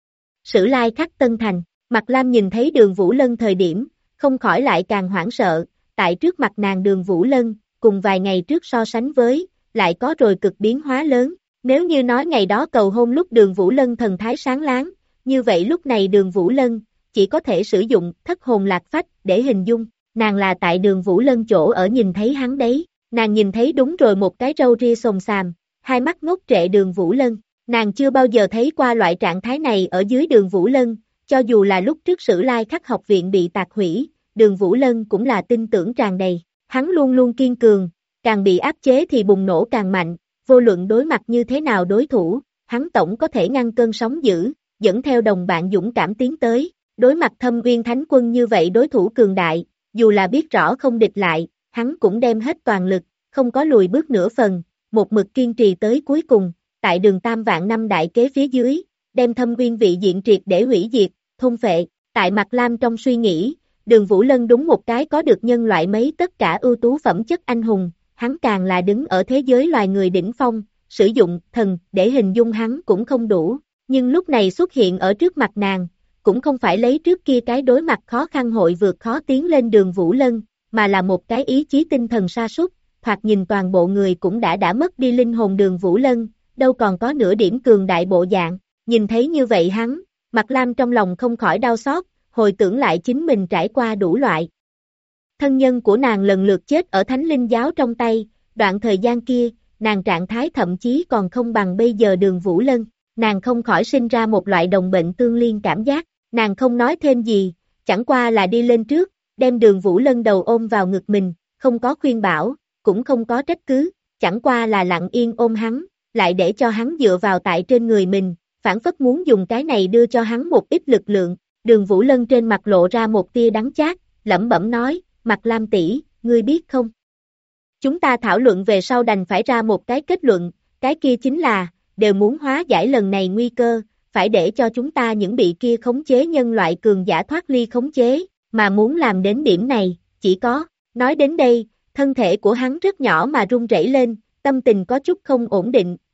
Sử Lai Khắc Tân Thành, Mạc Lam nhìn thấy Đường Vũ Lân thời điểm, không khỏi lại càng hoảng sợ, tại trước mặt nàng Đường Vũ Lân, cùng vài ngày trước so sánh với, lại có rồi cực biến hóa lớn. Nếu như nói ngày đó cầu hôn lúc Đường Vũ Lân thần thái sáng láng, như vậy lúc này Đường Vũ Lân, chỉ có thể sử dụng thất hồn lạc phách để hình dung, nàng là tại Đường Vũ Lân chỗ ở nhìn thấy hắn đấy, nàng nhìn thấy đúng rồi một cái râu ria xồm xàm, hai mắt ngốc trệ Đường Vũ Lân, nàng chưa bao giờ thấy qua loại trạng thái này ở dưới Đường Vũ Lân, cho dù là lúc trước Sử Lai Khắc học viện bị tạc hủy, Đường Vũ Lân cũng là tin tưởng tràn đầy, hắn luôn luôn kiên cường, càng bị áp chế thì bùng nổ càng mạnh, vô luận đối mặt như thế nào đối thủ, hắn tổng có thể ngăn cơn sóng dữ, dẫn theo đồng bạn dũng cảm tiến tới, đối mặt Thâm Uyên Thánh Quân như vậy đối thủ cường đại, dù là biết rõ không địch lại, hắn cũng đem hết toàn lực, không có lùi bước nửa phần, một mực kiên trì tới cuối cùng, tại Đường Tam vạn năm đại kế phía dưới, đem Thâm Uyên vị diện triệt để hủy diệt, thôn phệ, tại Mạc Lam trong suy nghĩ, Đường Vũ Lân đúng một cái có được nhân loại mấy tất cả ưu tú phẩm chất anh hùng, hắn càng là đứng ở thế giới loài người đỉnh phong, sử dụng thần để hình dung hắn cũng không đủ, nhưng lúc này xuất hiện ở trước mặt nàng, cũng không phải lấy trước kia cái đối mặt khó khăn hội vượt khó tiến lên Đường Vũ Lân, mà là một cái ý chí tinh thần sa sút, thoạt nhìn toàn bộ người cũng đã mất đi linh hồn Đường Vũ Lân, đâu còn có nửa điểm cường đại bộ dạng, nhìn thấy như vậy hắn, Mạc Lam trong lòng không khỏi đau xót, hồi tưởng lại chính mình trải qua đủ loại. Thân nhân của nàng lần lượt chết ở Thánh Linh Giáo trong tay, đoạn thời gian kia, nàng trạng thái thậm chí còn không bằng bây giờ Đường Vũ Lân, nàng không khỏi sinh ra một loại đồng bệnh tương liên cảm giác, nàng không nói thêm gì, chẳng qua là đi lên trước, đem Đường Vũ Lân đầu ôm vào ngực mình, không có khuyên bảo, cũng không có trách cứ, chẳng qua là lặng yên ôm hắn, lại để cho hắn dựa vào tại trên người mình, phản phất muốn dùng cái này đưa cho hắn một ít lực lượng. Đường Vũ Lân trên mặt lộ ra một tia đắng chát, lẩm bẩm nói, Mạc Lam tỷ, ngươi biết không? Chúng ta thảo luận về sau đành phải ra một cái kết luận, cái kia chính là, đều muốn hóa giải lần này nguy cơ, phải để cho chúng ta những bị kia khống chế nhân loại cường giả thoát ly khống chế, mà muốn làm đến điểm này, chỉ có, nói đến đây, thân thể của hắn rất nhỏ mà run rẩy lên, tâm tình có chút không ổn định,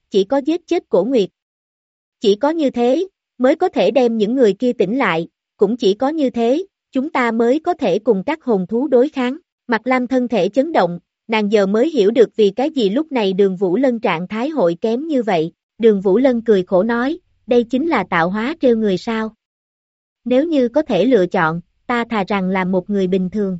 chỉ có giết chết Cổ Nguyệt. Chỉ có như thế, mới có thể đem những người kia tỉnh lại, cũng chỉ có như thế, chúng ta mới có thể cùng các hồn thú đối kháng. Mạc Lam thân thể chấn động, nàng giờ mới hiểu được vì cái gì lúc này Đường Vũ Lân trạng thái hội kém như vậy. Đường Vũ Lân cười khổ nói, đây chính là tạo hóa trêu người sao. Nếu như có thể lựa chọn, ta thà rằng là một người bình thường.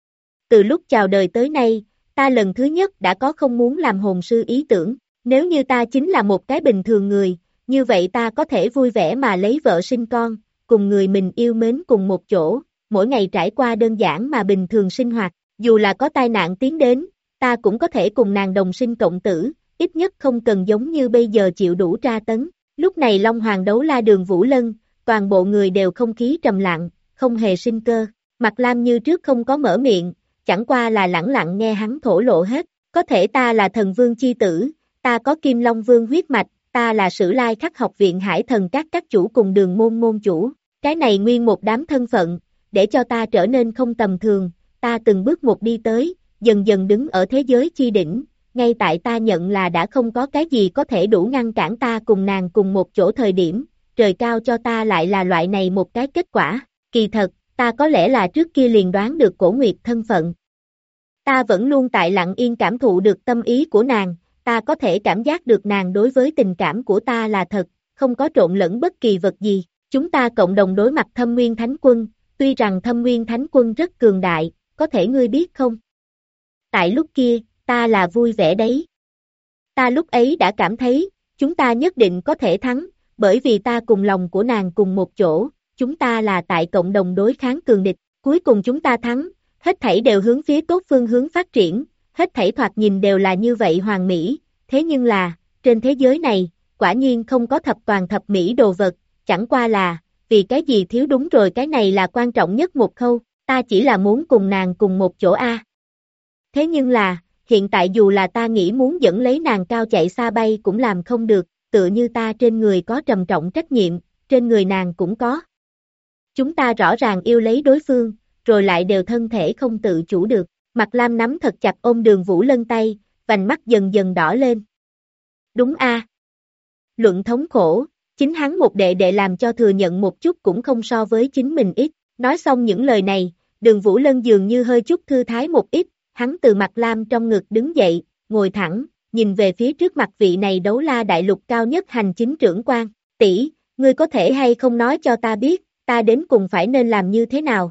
Từ lúc chào đời tới nay, ta lần thứ nhất đã có không muốn làm hồn sư ý tưởng. Nếu như ta chính là một cái bình thường người, như vậy ta có thể vui vẻ mà lấy vợ sinh con, cùng người mình yêu mến cùng một chỗ, mỗi ngày trải qua đơn giản mà bình thường sinh hoạt. Dù là có tai nạn tiến đến, ta cũng có thể cùng nàng đồng sinh cộng tử, ít nhất không cần giống như bây giờ chịu đủ tra tấn. Lúc này Long Hoàng đấu la Đường Vũ Lân, toàn bộ người đều không khí trầm lặng, không hề sinh cơ. Mạc Lam như trước không có mở miệng, chẳng qua là lẳng lặng nghe hắn thổ lộ hết. Có thể ta là thần vương chi tử, ta có Kim Long Vương huyết mạch, ta là Sử Lai Khắc học viện Hải Thần các chủ cùng Đường môn môn chủ. Cái này nguyên một đám thân phận, để cho ta trở nên không tầm thường, ta từng bước một đi tới, dần dần đứng ở thế giới chi đỉnh, ngay tại ta nhận là đã không có cái gì có thể đủ ngăn cản ta cùng nàng cùng một chỗ thời điểm, trời cao cho ta lại là loại này một cái kết quả. Kỳ thật, ta có lẽ là trước kia liền đoán được Cổ Nguyệt thân phận. Ta vẫn luôn tại lặng yên cảm thụ được tâm ý của nàng, ta có thể cảm giác được nàng đối với tình cảm của ta là thật, không có trộn lẫn bất kỳ vật gì. Chúng ta cộng đồng đối mặt Thâm Nguyên Thánh Quân, tuy rằng Thâm Nguyên Thánh Quân rất cường đại, có thể ngươi biết không? Tại lúc kia, ta là vui vẻ đấy. Ta lúc ấy đã cảm thấy, chúng ta nhất định có thể thắng, bởi vì ta cùng lòng của nàng cùng một chỗ, chúng ta là tại cộng đồng đối kháng cường địch, cuối cùng chúng ta thắng, hết thảy đều hướng phía tốt phương hướng phát triển, hết thảy thoạt nhìn đều là như vậy hoàn mỹ, thế nhưng là, trên thế giới này, quả nhiên không có thập toàn thập mỹ đồ vật, chẳng qua là, vì cái gì thiếu đúng rồi cái này là quan trọng nhất một khâu, ta chỉ là muốn cùng nàng cùng một chỗ a. Thế nhưng là, hiện tại dù là ta nghĩ muốn dẫn lấy nàng cao chạy xa bay cũng làm không được, tựa như ta trên người có trầm trọng trách nhiệm, trên người nàng cũng có. Chúng ta rõ ràng yêu lấy đối phương, rồi lại đều thân thể không tự chủ được. Mạc Lam nắm thật chặt ôm Đường Vũ Lân tay, vành mắt dần dần đỏ lên. Đúng a. Luận thống khổ, chính hắn một đệ đệ làm cho thừa nhận một chút cũng không so với chính mình ít. Nói xong những lời này, Đường Vũ Lân dường như hơi chút thư thái một ít, hắn từ Mạc Lam trong ngực đứng dậy, ngồi thẳng, nhìn về phía trước mặt vị này đấu la đại lục cao nhất hành chính trưởng quan. Tỷ, ngươi có thể hay không nói cho ta biết, ta đến cùng phải nên làm như thế nào?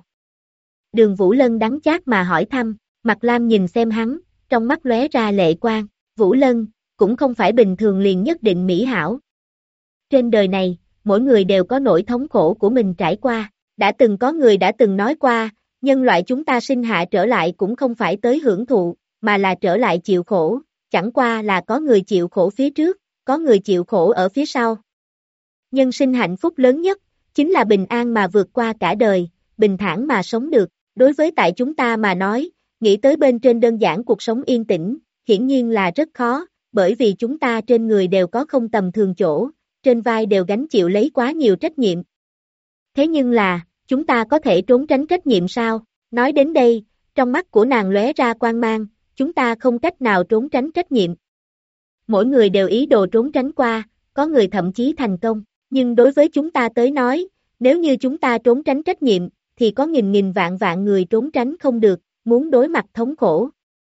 Đường Vũ Lân đắng chát mà hỏi thăm, Mạc Lam nhìn xem hắn, trong mắt lóe ra lệ quang. Vũ Lân, cũng không phải bình thường liền nhất định mỹ hảo. Trên đời này, mỗi người đều có nỗi thống khổ của mình trải qua. Đã từng có người đã từng nói qua, nhân loại chúng ta sinh hạ trở lại cũng không phải tới hưởng thụ, mà là trở lại chịu khổ, chẳng qua là có người chịu khổ phía trước, có người chịu khổ ở phía sau. Nhân sinh hạnh phúc lớn nhất, chính là bình an mà vượt qua cả đời, bình thản mà sống được. Đối với tại chúng ta mà nói, nghĩ tới bên trên đơn giản cuộc sống yên tĩnh, hiển nhiên là rất khó, bởi vì chúng ta trên người đều có không tầm thường chỗ, trên vai đều gánh chịu lấy quá nhiều trách nhiệm. Thế nhưng là, chúng ta có thể trốn tránh trách nhiệm sao? Nói đến đây, trong mắt của nàng lóe ra quang mang, chúng ta không cách nào trốn tránh trách nhiệm. Mỗi người đều ý đồ trốn tránh qua, có người thậm chí thành công, nhưng đối với chúng ta tới nói, nếu như chúng ta trốn tránh trách nhiệm, thì có nghìn vạn vạn người trốn tránh không được, muốn đối mặt thống khổ.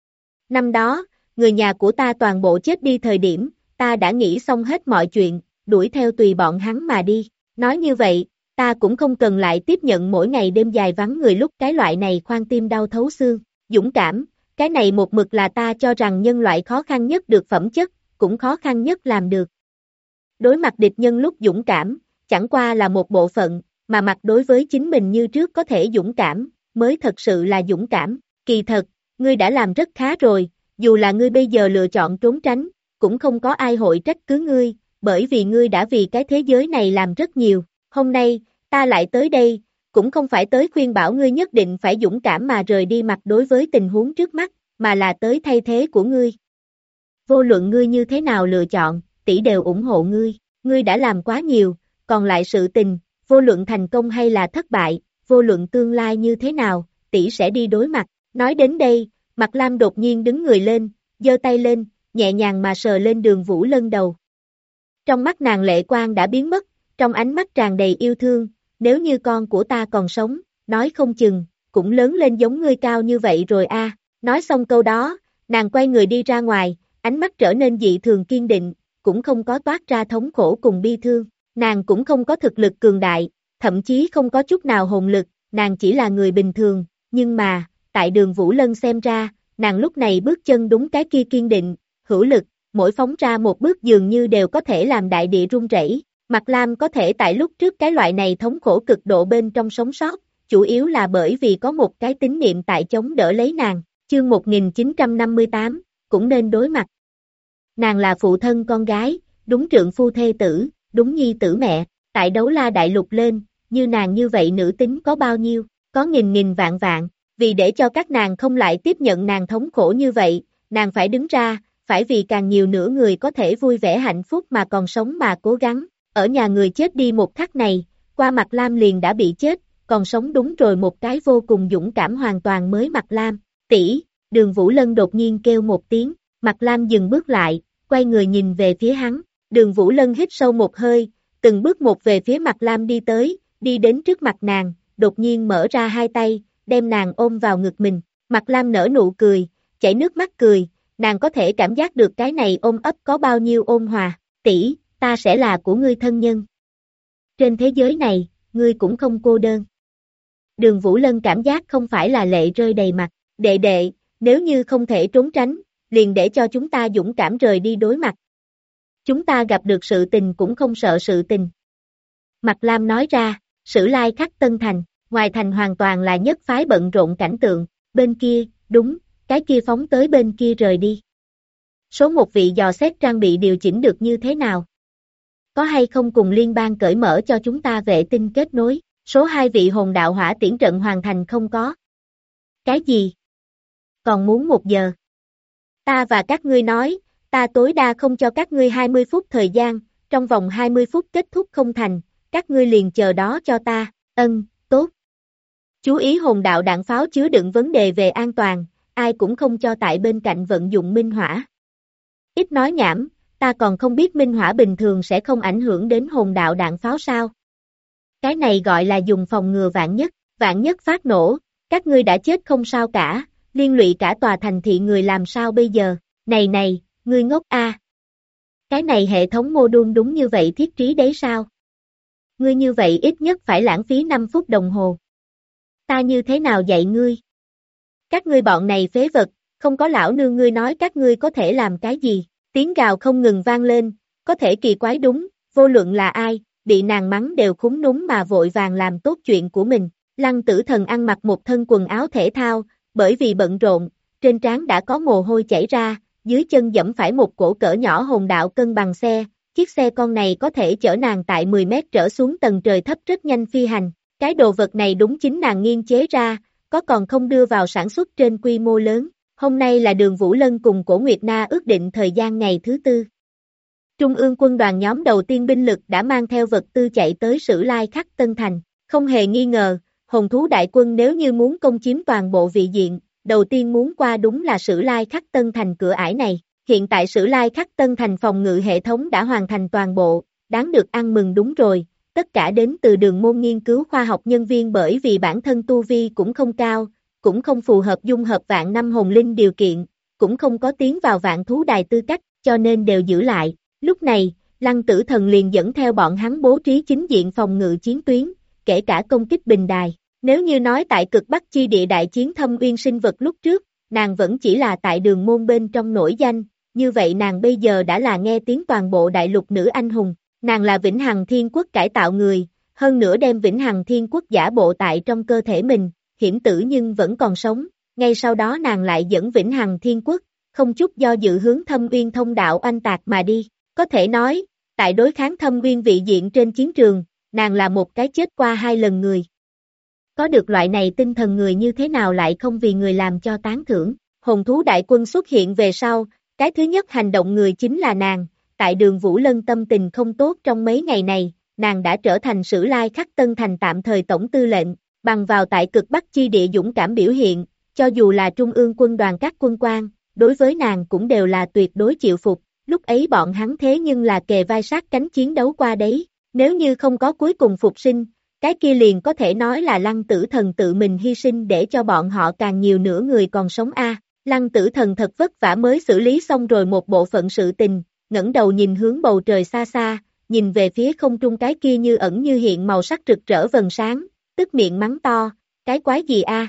Năm đó, người nhà của ta toàn bộ chết đi thời điểm, ta đã nghĩ xong hết mọi chuyện, đuổi theo tùy bọn hắn mà đi. Nói như vậy, ta cũng không cần lại tiếp nhận mỗi ngày đêm dài vắng người lúc cái loại này khoan tim đau thấu xương. Dũng cảm, cái này một mực là ta cho rằng nhân loại khó khăn nhất được phẩm chất, cũng khó khăn nhất làm được. Đối mặt địch nhân lúc dũng cảm, chẳng qua là một bộ phận, mà mặt đối với chính mình như trước có thể dũng cảm, mới thật sự là dũng cảm. Kỳ thật, ngươi đã làm rất khá rồi, dù là ngươi bây giờ lựa chọn trốn tránh, cũng không có ai hội trách cứ ngươi, bởi vì ngươi đã vì cái thế giới này làm rất nhiều. Hôm nay, ta lại tới đây, cũng không phải tới khuyên bảo ngươi nhất định phải dũng cảm mà rời đi mặt đối với tình huống trước mắt, mà là tới thay thế của ngươi. Vô luận ngươi như thế nào lựa chọn, tỷ đều ủng hộ ngươi đã làm quá nhiều, còn lại sự tình, vô luận thành công hay là thất bại, vô luận tương lai như thế nào, tỷ sẽ đi đối mặt. Nói đến đây, Mạc Lam đột nhiên đứng người lên, giơ tay lên, nhẹ nhàng mà sờ lên Đường Vũ Lân đầu. Trong mắt nàng lệ quang đã biến mất, trong ánh mắt tràn đầy yêu thương, nếu như con của ta còn sống, nói không chừng, cũng lớn lên giống ngươi cao như vậy rồi a. Nói xong câu đó, nàng quay người đi ra ngoài, ánh mắt trở nên dị thường kiên định, cũng không có toát ra thống khổ cùng bi thương, nàng cũng không có thực lực cường đại, thậm chí không có chút nào hồn lực, nàng chỉ là người bình thường, nhưng mà, tại Đường Vũ Lân xem ra, nàng lúc này bước chân đúng cái kia kiên định, hữu lực, mỗi phóng ra một bước dường như đều có thể làm đại địa rung rẩy. Mạc Lam có thể tại lúc trước cái loại này thống khổ cực độ bên trong sống sót, chủ yếu là bởi vì có một cái tín niệm tại chống đỡ lấy nàng. Chương 1958, cũng nên đối mặt. Nàng là phụ thân con gái, đúng trượng phu thê tử, đúng nhi tử mẹ, tại Đấu La Đại Lục lên, như nàng như vậy nữ tính có bao nhiêu, có nghìn nghìn vạn vạn, vì để cho các nàng không lại tiếp nhận nàng thống khổ như vậy, nàng phải đứng ra, phải vì càng nhiều nữa người có thể vui vẻ hạnh phúc mà còn sống mà cố gắng. Ở nhà người chết đi một khắc này, qua Mạc Lam liền đã bị chết, còn sống đúng rồi một cái vô cùng dũng cảm hoàn toàn mới Mạc Lam. Tỷ, Đường Vũ Lân đột nhiên kêu một tiếng, Mạc Lam dừng bước lại, quay người nhìn về phía hắn, Đường Vũ Lân hít sâu một hơi, từng bước một về phía Mạc Lam đi tới, đi đến trước mặt nàng, đột nhiên mở ra hai tay, đem nàng ôm vào ngực mình, Mạc Lam nở nụ cười, chảy nước mắt cười, nàng có thể cảm giác được cái này ôm ấp có bao nhiêu ôn hòa, tỷ, ta sẽ là của ngươi thân nhân. Trên thế giới này, ngươi cũng không cô đơn. Đường Vũ Lân cảm giác không phải là lệ rơi đầy mặt, đệ đệ, nếu như không thể trốn tránh, liền để cho chúng ta dũng cảm rời đi đối mặt. Chúng ta gặp được sự tình cũng không sợ sự tình. Mạc Lam nói ra, Sử Lai Khắc Tân Thành, ngoài thành hoàn toàn là nhất phái bận rộn cảnh tượng, bên kia, đúng, cái kia phóng tới bên kia rời đi. Số một vị dò xét trang bị điều chỉnh được như thế nào? Có hay không cùng liên bang cởi mở cho chúng ta vệ tinh kết nối? Số 2 vị hồn đạo hỏa tiễn trận hoàn thành không có? Cái gì? Còn muốn 1 giờ? Ta và các ngươi nói, ta tối đa không cho các ngươi 20 phút thời gian, trong vòng 20 phút kết thúc không thành, các ngươi liền chờ đó cho ta, tốt. Chú ý hồn đạo đạn pháo chứa đựng vấn đề về an toàn, ai cũng không cho tại bên cạnh vận dụng minh hỏa. Ít nói nhảm, ta còn không biết minh hỏa bình thường sẽ không ảnh hưởng đến hồn đạo đạn pháo sao. Cái này gọi là dùng phòng ngừa vạn nhất phát nổ, các ngươi đã chết không sao cả, liên lụy cả tòa thành thị người làm sao bây giờ, này, ngươi ngốc a. Cái này hệ thống mô đun đúng như vậy thiết trí đấy sao? Ngươi như vậy ít nhất phải lãng phí 5 phút đồng hồ. Ta như thế nào dạy ngươi? Các ngươi bọn này phế vật, không có lão nương ngươi nói các ngươi có thể làm cái gì? Tiếng gào không ngừng vang lên, có thể kỳ quái đúng, vô luận là ai, bị nàng mắng đều khúm núm mà vội vàng làm tốt chuyện của mình. Lăng Tử Thần ăn mặc một thân quần áo thể thao, bởi vì bận rộn, trên trán đã có mồ hôi chảy ra, dưới chân dẫm phải một cổ cỡ nhỏ hồn đạo cân bằng xe, chiếc xe con này có thể chở nàng tại 10 mét trở xuống tầng trời thấp rất nhanh phi hành. Cái đồ vật này đúng chính nàng nghiên chế ra, có còn không đưa vào sản xuất trên quy mô lớn. Hôm nay là Đường Vũ Lân cùng Cổ Nguyệt Na ước định thời gian ngày thứ 4. Trung ương quân đoàn nhóm đầu tiên binh lực đã mang theo vật tư chạy tới Sử Lai Khắc Tân Thành. Không hề nghi ngờ, hồn thú đại quân nếu như muốn công chiếm toàn bộ vị diện, đầu tiên muốn qua đúng là Sử Lai Khắc Tân Thành cửa ải này. Hiện tại Sử Lai Khắc Tân Thành phòng ngự hệ thống đã hoàn thành toàn bộ, đáng được ăn mừng đúng rồi. Tất cả đến từ Đường môn nghiên cứu khoa học nhân viên bởi vì bản thân tu vi cũng không cao, cũng không phù hợp dung hợp vạn năm hồn linh điều kiện, cũng không có tiến vào vạn thú đài tư cách, cho nên đều giữ lại. Lúc này, Lăng Tử Thần liền dẫn theo bọn hắn bố trí chính diện phòng ngự chiến tuyến, kể cả công kích bình đài. Nếu như nói tại cực Bắc chi địa đại chiến Thâm Uyên sinh vật lúc trước, nàng vẫn chỉ là tại Đường môn bên trong nổi danh, như vậy nàng bây giờ đã là nghe tiếng toàn bộ đại lục nữ anh hùng. Nàng là Vĩnh Hằng Thiên Quốc cải tạo người, hơn nữa đem Vĩnh Hằng Thiên Quốc giả bộ tại trong cơ thể mình, hiểm tử nhưng vẫn còn sống. Ngay sau đó nàng lại dẫn Vĩnh Hằng Thiên Quốc, không chút do dự hướng Thâm Uyên thông đạo oanh tạc mà đi. Có thể nói, tại đối kháng Thâm Uyên vị diện trên chiến trường, nàng là một cái chết qua 2 lần người. Có được loại này tinh thần người như thế nào lại không vì người làm cho tán thưởng. Hồn thú đại quân xuất hiện về sau, cái thứ nhất hành động người chính là nàng. Tại Đường Vũ Lân tâm tình không tốt trong mấy ngày này, nàng đã trở thành Sử Lai Khắc Tân Thành tạm thời tổng tư lệnh, bằng vào tại cực Bắc chi địa dũng cảm biểu hiện, cho dù là trung ương quân đoàn các quân quan, đối với nàng cũng đều là tuyệt đối chịu phục. lúc ấy bọn hắn thế nhưng là kề vai sát cánh chiến đấu qua đấy, nếu như không có cuối cùng phục sinh, cái kia liền có thể nói là Lăng Tử Thần tự mình hy sinh để cho bọn họ càng nhiều nữa người còn sống a. Lăng Tử Thần thật vất vả mới xử lý xong rồi một bộ phận sự tình, ngẩng đầu nhìn hướng bầu trời xa xa, nhìn về phía không trung cái kia như ẩn như hiện màu sắc rực rỡ vầng sáng, tức miệng mắng to, cái quái gì a?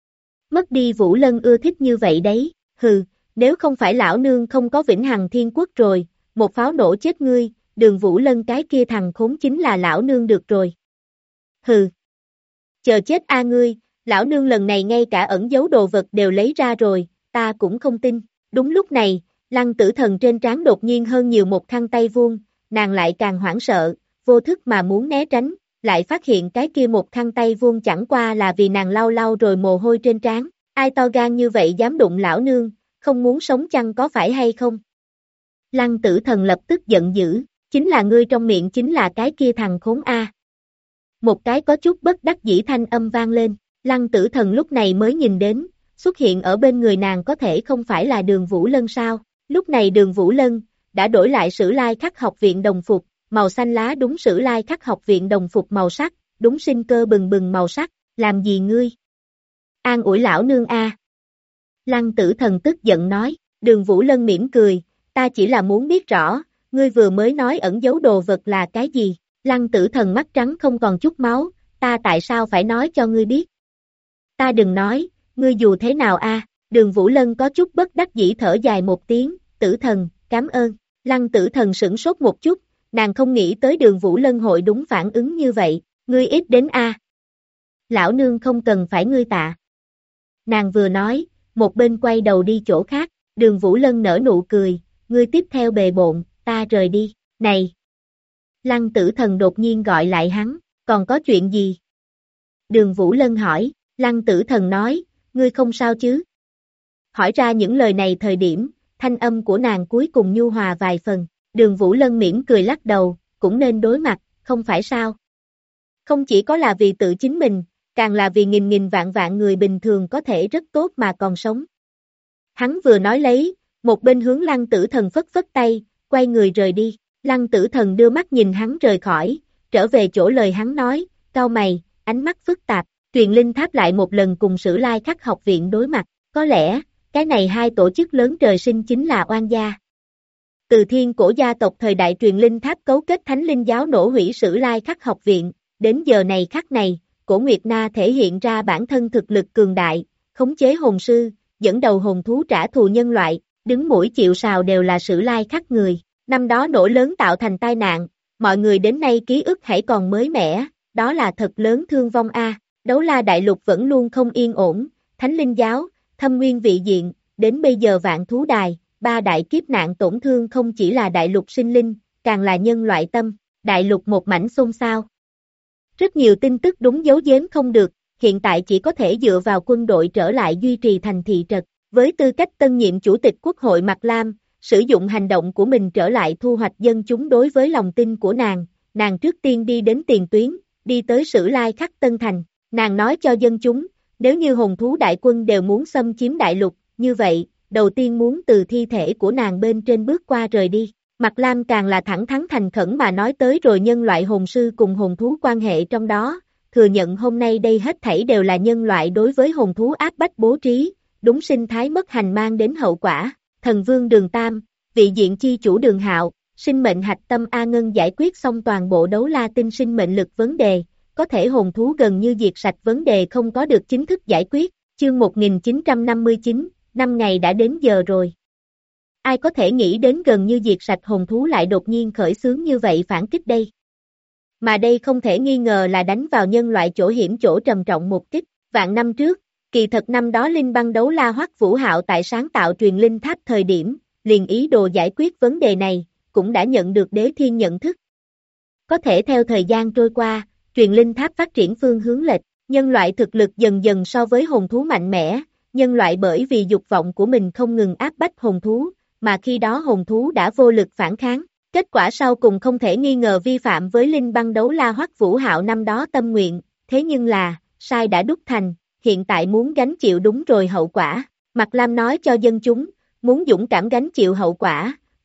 Mất đi Vũ Lân ưa thích như vậy đấy, hừ, nếu không phải lão nương không có vĩnh hằng thiên quốc rồi, một pháo nổ chết ngươi, Đường Vũ Lân cái kia thằng khốn chính là lão nương được rồi. Hừ. Chờ chết a ngươi, lão nương lần này ngay cả ẩn giấu đồ vật đều lấy ra rồi, ta cũng không tin. Đúng lúc này, Lăng Tử Thần trên trán đột nhiên hơn nhiều một khăn tay vuông, nàng lại càng hoảng sợ, vô thức mà muốn né tránh, lại phát hiện cái kia một khăn tay vuông chẳng qua là vì nàng lau lau rồi mồ hôi trên trán, ai to gan như vậy dám đụng lão nương, không muốn sống chăng có phải hay không? Lăng Tử Thần lập tức giận dữ, chính là ngươi trong miệng chính là cái kia thằng khốn a. Một cái có chút bất đắc dĩ thanh âm vang lên, Lăng Tử Thần lúc này mới nhìn đến, xuất hiện ở bên người nàng có thể không phải là Đường Vũ Lân sao, lúc này Đường Vũ Lân, đã đổi lại Sử Lai Khắc học viện đồng phục, màu xanh lá đúng Sử Lai Khắc học viện đồng phục màu sắc, đúng sinh cơ bừng bừng màu sắc, làm gì ngươi? An ủi lão nương a. Lăng Tử Thần tức giận nói, Đường Vũ Lân mỉm cười, ta chỉ là muốn biết rõ, ngươi vừa mới nói ẩn giấu đồ vật là cái gì? Lăng Tử Thần mắt trắng không còn chút máu, ta tại sao phải nói cho ngươi biết? Ta đừng nói, ngươi dù thế nào a? Đường Vũ Lân có chút bất đắc dĩ thở dài một tiếng, Tử Thần, cảm ơn. Lăng Tử Thần sửng sốt một chút, nàng không nghĩ tới Đường Vũ Lân hội đúng phản ứng như vậy, ngươi ít đến a. Lão nương không cần phải ngươi tạ. Nàng vừa nói, một bên quay đầu đi chỗ khác, Đường Vũ Lân nở nụ cười, ngươi tiếp theo bề bộn, ta rời đi, này. Lăng Tử Thần đột nhiên gọi lại hắn, còn có chuyện gì? Đường Vũ Lân hỏi, Lăng Tử Thần nói, ngươi không sao chứ? Hỏi ra những lời này thời điểm, thanh âm của nàng cuối cùng nhu hòa vài phần, Đường Vũ Lân mỉm cười lắc đầu, cũng nên đối mặt, không phải sao? Không chỉ có là vì tự chính mình, càng là vì nghìn nghìn vạn vạn người bình thường có thể rất tốt mà còn sống. Hắn vừa nói lấy, một bên hướng Lăng Tử Thần phất phất tay, quay người rời đi. Lăng Tử Thần đưa mắt nhìn hắn rời khỏi, trở về chỗ lời hắn nói, cau mày, ánh mắt phức tạp, Truyền Linh Tháp lại một lần cùng Sử Lai Khắc học viện đối mặt, có lẽ, cái này hai tổ chức lớn trời sinh chính là oan gia. Từ thiên cổ gia tộc thời đại Truyền Linh Tháp cấu kết Thánh Linh giáo nổ hủy Sử Lai Khắc học viện, đến giờ này khắc này, Cổ Nguyệt Na thể hiện ra bản thân thực lực cường đại, khống chế hồn sư, dẫn đầu hồn thú trả thù nhân loại, đứng mũi chịu sào đều là Sử Lai Khắc người. Năm đó nổ lớn tạo thành tai nạn, mọi người đến nay ký ức hãy còn mới mẻ, đó là thật lớn thương vong a. Đấu La Đại Lục vẫn luôn không yên ổn, Thánh Linh giáo, Thâm Nguyên vị diện, đến bây giờ Vạn Thú Đài, ba đại kiếp nạn tổn thương không chỉ là đại lục sinh linh, càng là nhân loại tâm, đại lục một mảnh xôn xao. Rất nhiều tin tức đúng giấu giếm không được, hiện tại chỉ có thể dựa vào quân đội trở lại duy trì thành thị trật. Với tư cách tân nhiệm chủ tịch quốc hội Mạc Lam, sử dụng hành động của mình trở lại thu hoạch dân chúng đối với lòng tin của nàng trước tiên đi đến tiền tuyến, đi tới Sử Lai Khắc Tân Thành, nàng nói cho dân chúng, nếu như hồn thú đại quân đều muốn xâm chiếm đại lục, như vậy, đầu tiên muốn từ thi thể của nàng bên trên bước qua rời đi. Mạc Lam càng là thẳng thắn thành khẩn mà nói tới rồi nhân loại hồn sư cùng hồn thú quan hệ trong đó, thừa nhận hôm nay đây hết thảy đều là nhân loại đối với hồn thú áp bách bố trí, đúng sinh thái mất hành mang đến hậu quả. Thần Vương Đường Tam, vị diện chi chủ Đường Hạo, sinh mệnh hạch tâm A Ngân giải quyết xong toàn bộ đấu la tinh sinh mệnh lực vấn đề, có thể hồn thú gần như diệt sạch vấn đề không có được chính thức giải quyết, chương 1959, 5 ngày đã đến giờ rồi. Ai có thể nghĩ đến gần như diệt sạch hồn thú lại đột nhiên khởi xướng như vậy phản kích đây? Mà đây không thể nghi ngờ là đánh vào nhân loại chỗ hiểm chỗ trầm trọng một kích, vạn năm trước. Kỳ thật năm đó Linh Băng Đấu La Hoắc Vũ Hạo tại sáng tạo Truyền Linh Tháp thời điểm, liền ý đồ giải quyết vấn đề này, cũng đã nhận được Đế Thiên nhận thức. Có thể theo thời gian trôi qua, Truyền Linh Tháp phát triển phương hướng lệch, nhân loại thực lực dần dần so với hồn thú mạnh mẽ, nhân loại bởi vì dục vọng của mình không ngừng áp bách hồn thú, mà khi đó hồn thú đã vô lực phản kháng. Kết quả sau cùng không thể nghi ngờ vi phạm với Linh Băng Đấu La Hoắc Vũ Hạo năm đó tâm nguyện, thế nhưng là, sai đã đúc thành. Hiện tại muốn gánh chịu đúng rồi hậu quả. Mạc Lam nói cho dân chúng, muốn dũng cảm gánh chịu hậu quả,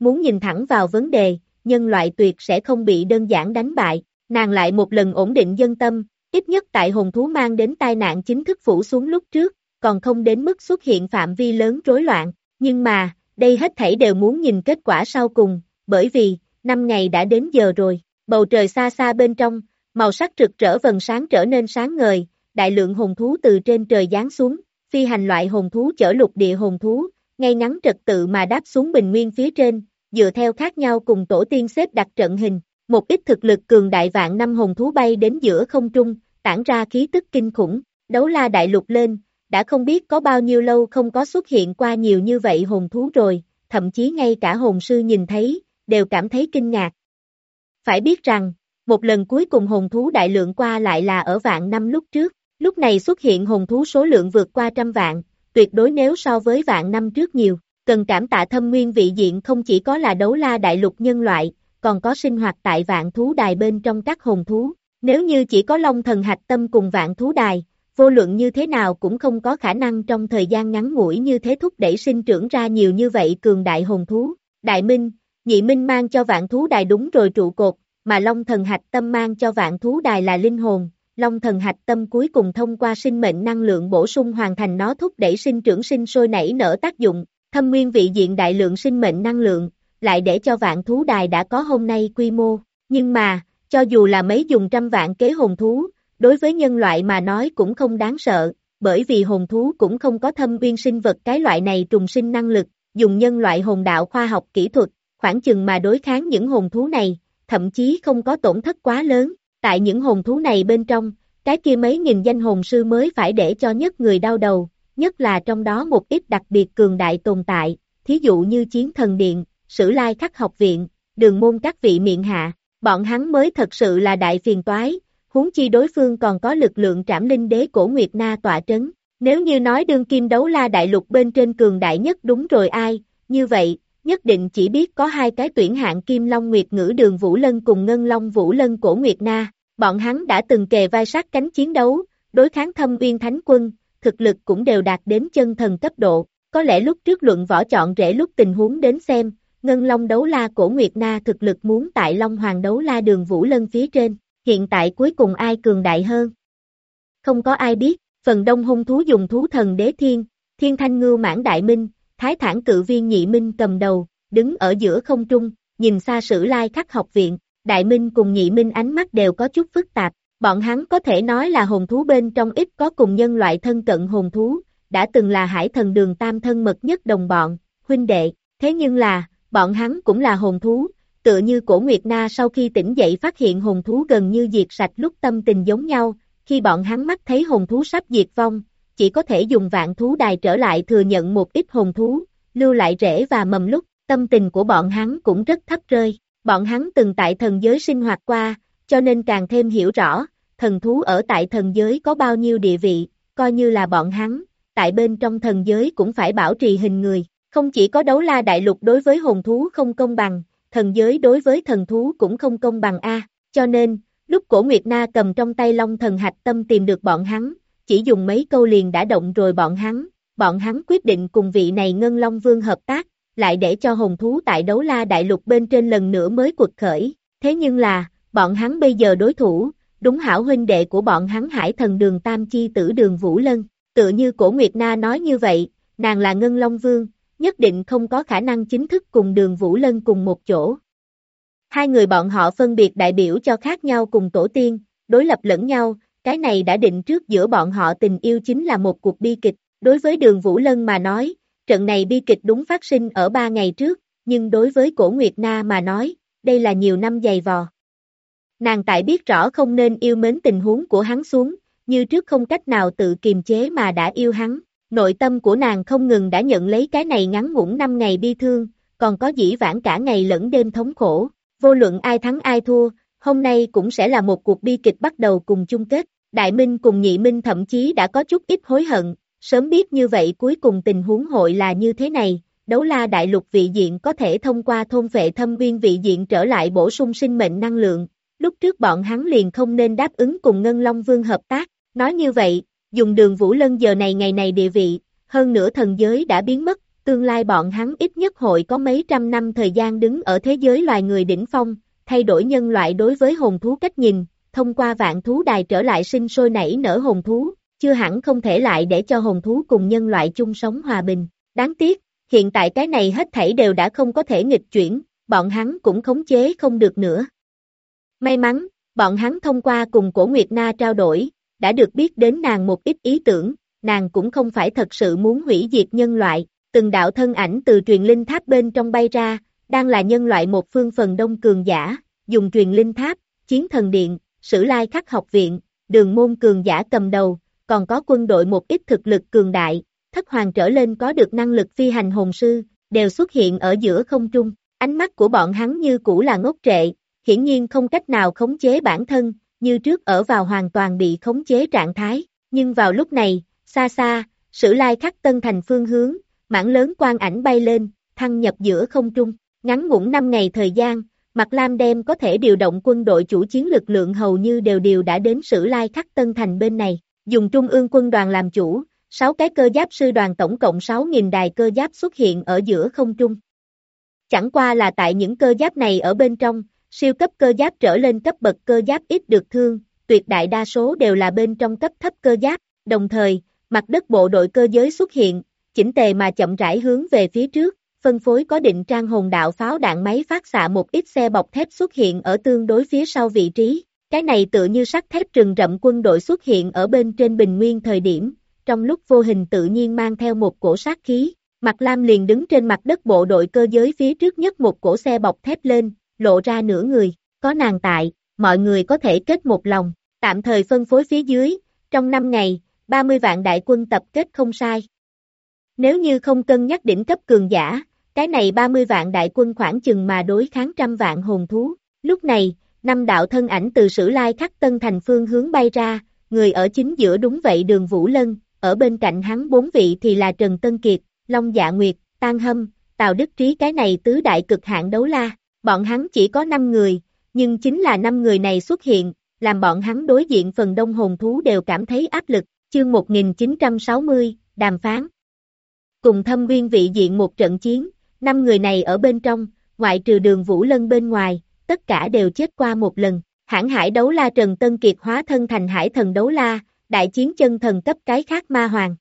muốn nhìn thẳng vào vấn đề, nhân loại tuyệt sẽ không bị đơn giản đánh bại, nàng lại một lần ổn định dân tâm, ít nhất tại hồn thú mang đến tai nạn chính thức phủ xuống lúc trước, còn không đến mức xuất hiện phạm vi lớn rối loạn, nhưng mà, đây hết thảy đều muốn nhìn kết quả sau cùng, bởi vì, 5 ngày đã đến giờ rồi, bầu trời xa xa bên trong, màu sắc rực rỡ vầng sáng trở nên sáng ngời, đại lượng hồn thú từ trên trời giáng xuống, phi hành loại hồn thú chở lục địa hồn thú, ngay ngắn trật tự mà đáp xuống bình nguyên phía trên, dựa theo khác nhau cùng tổ tiên xếp đặt trận hình, một ít thực lực cường đại vạn năm hồn thú bay đến giữa không trung, tản ra khí tức kinh khủng, đấu la đại lục lên, đã không biết có bao nhiêu lâu không có xuất hiện qua nhiều như vậy hồn thú rồi, thậm chí ngay cả hồn sư nhìn thấy, đều cảm thấy kinh ngạc. Phải biết rằng, một lần cuối cùng hồn thú đại lượng qua lại là ở vạn năm lúc trước, lúc này xuất hiện hồn thú số lượng vượt qua 100 vạn, tuyệt đối nếu so với vạn năm trước nhiều, cần cảm tạ Thâm Nguyên vị diện không chỉ có là đấu la đại lục nhân loại, còn có sinh hoạt tại vạn thú đài bên trong các hồn thú, nếu như chỉ có Long Thần Hạch Tâm cùng vạn thú đài, vô luận như thế nào cũng không có khả năng trong thời gian ngắn ngủi như thế thúc đẩy sinh trưởng ra nhiều như vậy cường đại hồn thú, Đại Minh, Nhị Minh mang cho vạn thú đài đúng rồi trụ cột, mà Long Thần Hạch Tâm mang cho vạn thú đài là linh hồn, Long Thần Hạch Tâm cuối cùng thông qua sinh mệnh năng lượng bổ sung hoàn thành nó thúc đẩy sinh trưởng sinh sôi nảy nở tác dụng, Thâm Nguyên vị diện đại lượng sinh mệnh năng lượng, lại để cho vạn thú đài đã có hôm nay quy mô, nhưng mà, cho dù là mấy dùng trăm vạn kế hồn thú, đối với nhân loại mà nói cũng không đáng sợ, bởi vì hồn thú cũng không có thâm uyên sinh vật cái loại này trùng sinh năng lực, dùng nhân loại hồn đạo khoa học kỹ thuật, khoảng chừng mà đối kháng những hồn thú này, thậm chí không có tổn thất quá lớn, tại những hồn thú này bên trong, cái kia mấy nghìn danh hồn sư mới phải để cho nhất người đau đầu, nhất là trong đó một ít đặc biệt cường đại tồn tại, thí dụ như Chiến Thần Điện, Sử Lai Khắc học viện, Đường Môn các vị miện hạ, bọn hắn mới thật sự là đại phiền toái, huống chi đối phương còn có lực lượng Trảm Linh Đế Cổ Nguyệt Na tọa trấn, nếu như nói đương kim đấu la đại lục bên trên cường đại nhất đúng rồi ai, như vậy, nhất định chỉ biết có hai cái tuyển hạng Kim Long Nguyệt Ngữ Đường Vũ Lân cùng Ngân Long Vũ Lân Cổ Nguyệt Na, bọn hắn đã từng kề vai sát cánh chiến đấu, đối kháng Thâm Uyên Thánh Quân, thực lực cũng đều đạt đến chân thần cấp độ, có lẽ lúc trước luận võ chọn rễ lúc tình huống đến xem, Ngân Long đấu la Cổ Nguyệt Na thực lực muốn tại Long Hoàng đấu la Đường Vũ Lân phía trên, hiện tại cuối cùng ai cường đại hơn? Không có ai biết, phần đông hung thú dùng thú thần đế thiên, Thiên Thanh Ngưu Mãn Đại Minh, Thái Thản Cự Viên Nhị Minh cầm đầu, đứng ở giữa không trung, nhìn xa Sử Lai Khắc học viện, Đại Minh cùng Nhị Minh ánh mắt đều có chút phức tạp, bọn hắn có thể nói là hồn thú bên trong ít có cùng nhân loại thân cận hồn thú, đã từng là Hải Thần Đường Tam thân mật nhất đồng bọn, huynh đệ, thế nhưng là, bọn hắn cũng là hồn thú, tựa như Cổ Nguyệt Na sau khi tỉnh dậy phát hiện hồn thú gần như diệt sạch lúc tâm tình giống nhau, khi bọn hắn mắt thấy hồn thú sắp diệt vong, chỉ có thể dùng vạn thú đài trở lại thừa nhận một ít hồn thú, lưu lại rễ và mầm lúc, tâm tình của bọn hắn cũng rất thấp rơi, bọn hắn từng tại thần giới sinh hoạt qua, cho nên càng thêm hiểu rõ, thần thú ở tại thần giới có bao nhiêu địa vị, coi như là bọn hắn, tại bên trong thần giới cũng phải bảo trì hình người, không chỉ có đấu la đại lục đối với hồn thú không công bằng, thần giới đối với thần thú cũng không công bằng a, cho nên, lúc Cổ Nguyệt Na cầm trong tay Long Thần Hạch Tâm tìm được bọn hắn, chỉ dùng mấy câu liền đã động rồi bọn hắn quyết định cùng vị này Ngân Long Vương hợp tác, lại để cho hồn thú tại đấu la đại lục bên trên lần nữa mới quật khởi, thế nhưng là, bọn hắn bây giờ đối thủ, đúng hảo huynh đệ của bọn hắn Hải Thần Đường Tam chi tử Đường Vũ Lân, tựa như Cổ Nguyệt Na nói như vậy, nàng là Ngân Long Vương, nhất định không có khả năng chính thức cùng Đường Vũ Lân cùng một chỗ. Hai người bọn họ phân biệt đại biểu cho khác nhau cùng tổ tiên, đối lập lẫn nhau, cái này đã định trước giữa bọn họ tình yêu chính là một cuộc bi kịch, đối với Đường Vũ Lân mà nói, trận này bi kịch đúng phát sinh ở 3 ngày trước, nhưng đối với Cổ Nguyệt Na mà nói, đây là nhiều năm dày vò. Nàng tại biết rõ không nên yêu mến tình huống của hắn xuống, như trước không cách nào tự kiềm chế mà đã yêu hắn, nội tâm của nàng không ngừng đã nhận lấy cái này ngắn ngủn 5 ngày bi thương, còn có dĩ vãng cả ngày lẫn đêm thống khổ, vô luận ai thắng ai thua, hôm nay cũng sẽ là một cuộc bi kịch bắt đầu cùng chung kết, Đại Minh cùng Nhị Minh thậm chí đã có chút ít hối hận, sớm biết như vậy cuối cùng tình huống hội là như thế này, đấu la đại lục vị diện có thể thông qua thôn vệ Thâm Uyên vị diện trở lại bổ sung sinh mệnh năng lượng, lúc trước bọn hắn liền không nên đáp ứng cùng Ngân Long Vương hợp tác, nói như vậy, dùng Đường Vũ Lân giờ này ngày này địa vị, hơn nữa thần giới đã biến mất, tương lai bọn hắn ít nhất hội có mấy trăm năm thời gian đứng ở thế giới loài người đỉnh phong, thay đổi nhân loại đối với hồn thú cách nhìn, thông qua vạn thú đài trở lại sinh sôi nảy nở hồn thú, chưa hẳn không thể lại để cho hồn thú cùng nhân loại chung sống hòa bình. Đáng tiếc, hiện tại cái này hết thảy đều đã không có thể nghịch chuyển, bọn hắn cũng khống chế không được nữa. May mắn, bọn hắn thông qua cùng Cổ Nguyệt Na trao đổi, đã được biết đến nàng một ít ý tưởng, nàng cũng không phải thật sự muốn hủy diệt nhân loại, từng đạo thân ảnh từ truyền linh tháp bên trong bay ra, đang là nhân loại một phương phần đông cường giả, dùng truyền linh tháp, chiến thần điện, Sử Lai Khắc học viện, Đường môn cường giả cầm đầu, còn có quân đội một ít thực lực cường đại, thất hoàng trở lên có được năng lực phi hành hồn sư, đều xuất hiện ở giữa không trung, ánh mắt của bọn hắn như cũ là ngốc trệ, hiển nhiên không cách nào khống chế bản thân, như trước ở vào hoàn toàn bị khống chế trạng thái, nhưng vào lúc này, xa xa, Sử Lai Khắc Tân Thành phương hướng, mảng lớn quang ảnh bay lên, thăng nhập giữa không trung, ngắn ngủn 5 ngày thời gian, Mạc Lam đem có thể điều động quân đội chủ chiến lực lượng hầu như đều đã đến Sử Lai Khắc Tân Thành bên này, dùng Trung ương quân đoàn làm chủ, 6 cái cơ giáp sư đoàn tổng cộng 6.000 đài cơ giáp xuất hiện ở giữa không trung. Chẳng qua là tại những cơ giáp này ở bên trong, siêu cấp cơ giáp trở lên cấp bậc cơ giáp ít được thương, tuyệt đại đa số đều là bên trong cấp thấp cơ giáp, đồng thời, mặt đất bộ đội cơ giới xuất hiện, chỉnh tề mà chậm rãi hướng về phía trước, phân phối có định trang hồn đạo pháo đạn máy phát xạ một ít xe bọc thép xuất hiện ở tương đối phía sau vị trí, cái này tựa như sắt thép rừng rậm quân đội xuất hiện ở bên trên bình nguyên thời điểm, trong lúc vô hình tự nhiên mang theo một cổ sát khí, Mạc Lam liền đứng trên mặt đất bộ đội cơ giới phía trước nhất một cổ xe bọc thép lên, lộ ra nửa người, có nàng tại, mọi người có thể kết một lòng, tạm thời phân phối phía dưới, trong 5 ngày, 30 vạn đại quân tập kết không sai. Nếu như không cân nhắc đỉnh cấp cường giả, cái này 30 vạn đại quân khoảng chừng mà đối kháng trăm vạn hồn thú. Lúc này, 5 đạo thân ảnh từ Sử Lai Khắc Tân Thành phương hướng bay ra, người ở chính giữa đúng vậy Đường Vũ Lân, ở bên cạnh hắn 4 vị thì là Trần Tân Kiệt, Long Dạ Nguyệt, Tan Hâm, Tào Đức Trí cái này tứ đại cực hạn đấu la. Bọn hắn chỉ có 5 người, nhưng chính là 5 người này xuất hiện, làm bọn hắn đối diện phần đông hồn thú đều cảm thấy áp lực. Chương 1960, đàm phán. Cùng Thâm Nguyên vị diện một trận chiến, 5 người này ở bên trong, ngoại trừ Đường Vũ Lân bên ngoài, tất cả đều chết qua một lần. Hãn hải đấu la Trần Tân Kiệt hóa thân thành hải thần đấu la, đại chiến chân thần cấp cái khác ma hoàng.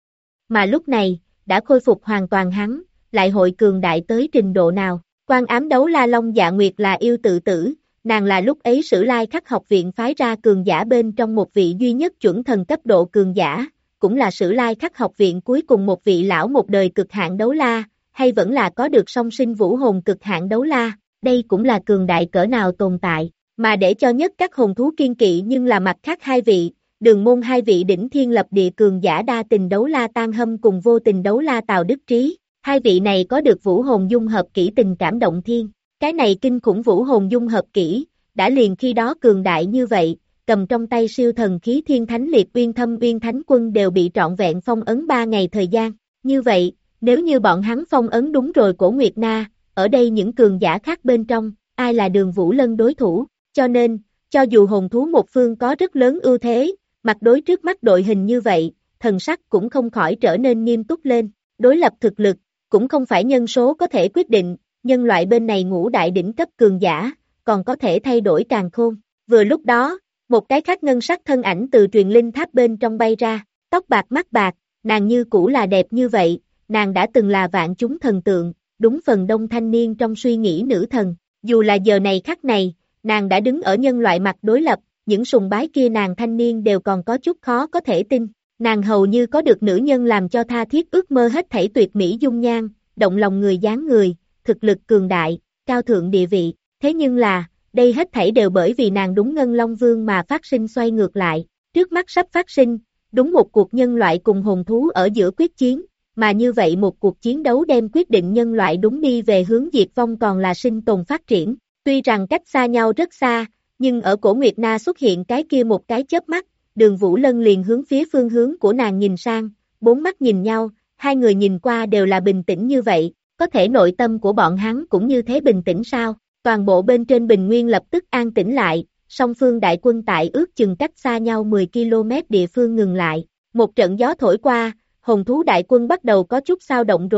Mà lúc này, đã khôi phục hoàn toàn hắn, lại hội cường đại tới trình độ nào. Quan ám đấu la Long Dạ Nguyệt là yêu tự tử, nàng là lúc ấy Sử Lai Khắc học viện phái ra cường giả bên trong một vị duy nhất chuẩn thần cấp độ cường giả, cũng là Sử Lai Khắc học viện cuối cùng một vị lão một đời cực hạn đấu la, hay vẫn là có được song sinh vũ hồn cực hạn đấu la, đây cũng là cường đại cỡ nào tồn tại, mà để cho nhất các hồn thú kiên kỵ nhưng là mặt khác 2 vị, Đường môn 2 vị đỉnh thiên lập địa cường giả đa tình đấu la Tan Hâm cùng vô tình đấu la Tào Đức Trí. 2 vị này có được vũ hồn dung hợp kỹ tình cảm động thiên, cái này kinh khủng vũ hồn dung hợp kỹ, đã liền khi đó cường đại như vậy, cầm trong tay siêu thần khí thiên thánh liệt uyên thâm uyên thánh quân đều bị trọn vẹn phong ấn 3 ngày thời gian, như vậy, nếu như bọn hắn phong ấn đúng rồi Cổ Nguyệt Na, ở đây những cường giả khác bên trong, ai là Đường Vũ Lân đối thủ, cho nên, cho dù hồn thú một phương có rất lớn ưu thế, mặt đối trước mắt đội hình như vậy, thần sắc cũng không khỏi trở nên nghiêm túc lên, đối lập thực lực, cũng không phải nhân số có thể quyết định, nhân loại bên này ngũ đại đỉnh cấp cường giả, còn có thể thay đổi càn khôn. Vừa lúc đó, một cái khác ngân sắc thân ảnh từ truyền linh tháp bên trong bay ra, tóc bạc mắt bạc, nàng như cũ là đẹp như vậy, nàng đã từng là vạn chúng thần tượng, đúng phần đông thanh niên trong suy nghĩ nữ thần, dù là giờ này khắc này, nàng đã đứng ở nhân loại mặt đối lập, những sùng bái kia nàng thanh niên đều còn có chút khó có thể tin. Nàng hầu như có được nữ nhân làm cho tha thiết ước mơ hết thảy tuyệt mỹ dung nhan, động lòng người dáng người, thực lực cường đại, cao thượng địa vị, thế nhưng là, đây hết thảy đều bởi vì nàng đúng Ngân Long Vương mà phát sinh xoay ngược lại, trước mắt sắp phát sinh, đúng một cuộc nhân loại cùng hồn thú ở giữa quyết chiến, mà như vậy một cuộc chiến đấu đem quyết định nhân loại đúng đi về hướng diệt vong còn là sinh tồn phát triển, tuy rằng cách xa nhau rất xa, nhưng ở Cổ Nguyệt Na xuất hiện cái kia một cái chớp mắt, Đường Vũ Lân liền hướng phía phương hướng của nàng nhìn sang, 4 mắt nhìn nhau, 2 người nhìn qua đều là bình tĩnh như vậy, có thể nội tâm của bọn hắn cũng như thế bình tĩnh sao? Toàn bộ bên trên bình nguyên lập tức an tĩnh lại, song phương đại quân tại ước chừng cách xa nhau 10 km địa phương ngừng lại, một trận gió thổi qua, hồn thú đại quân bắt đầu có chút xao động rồi,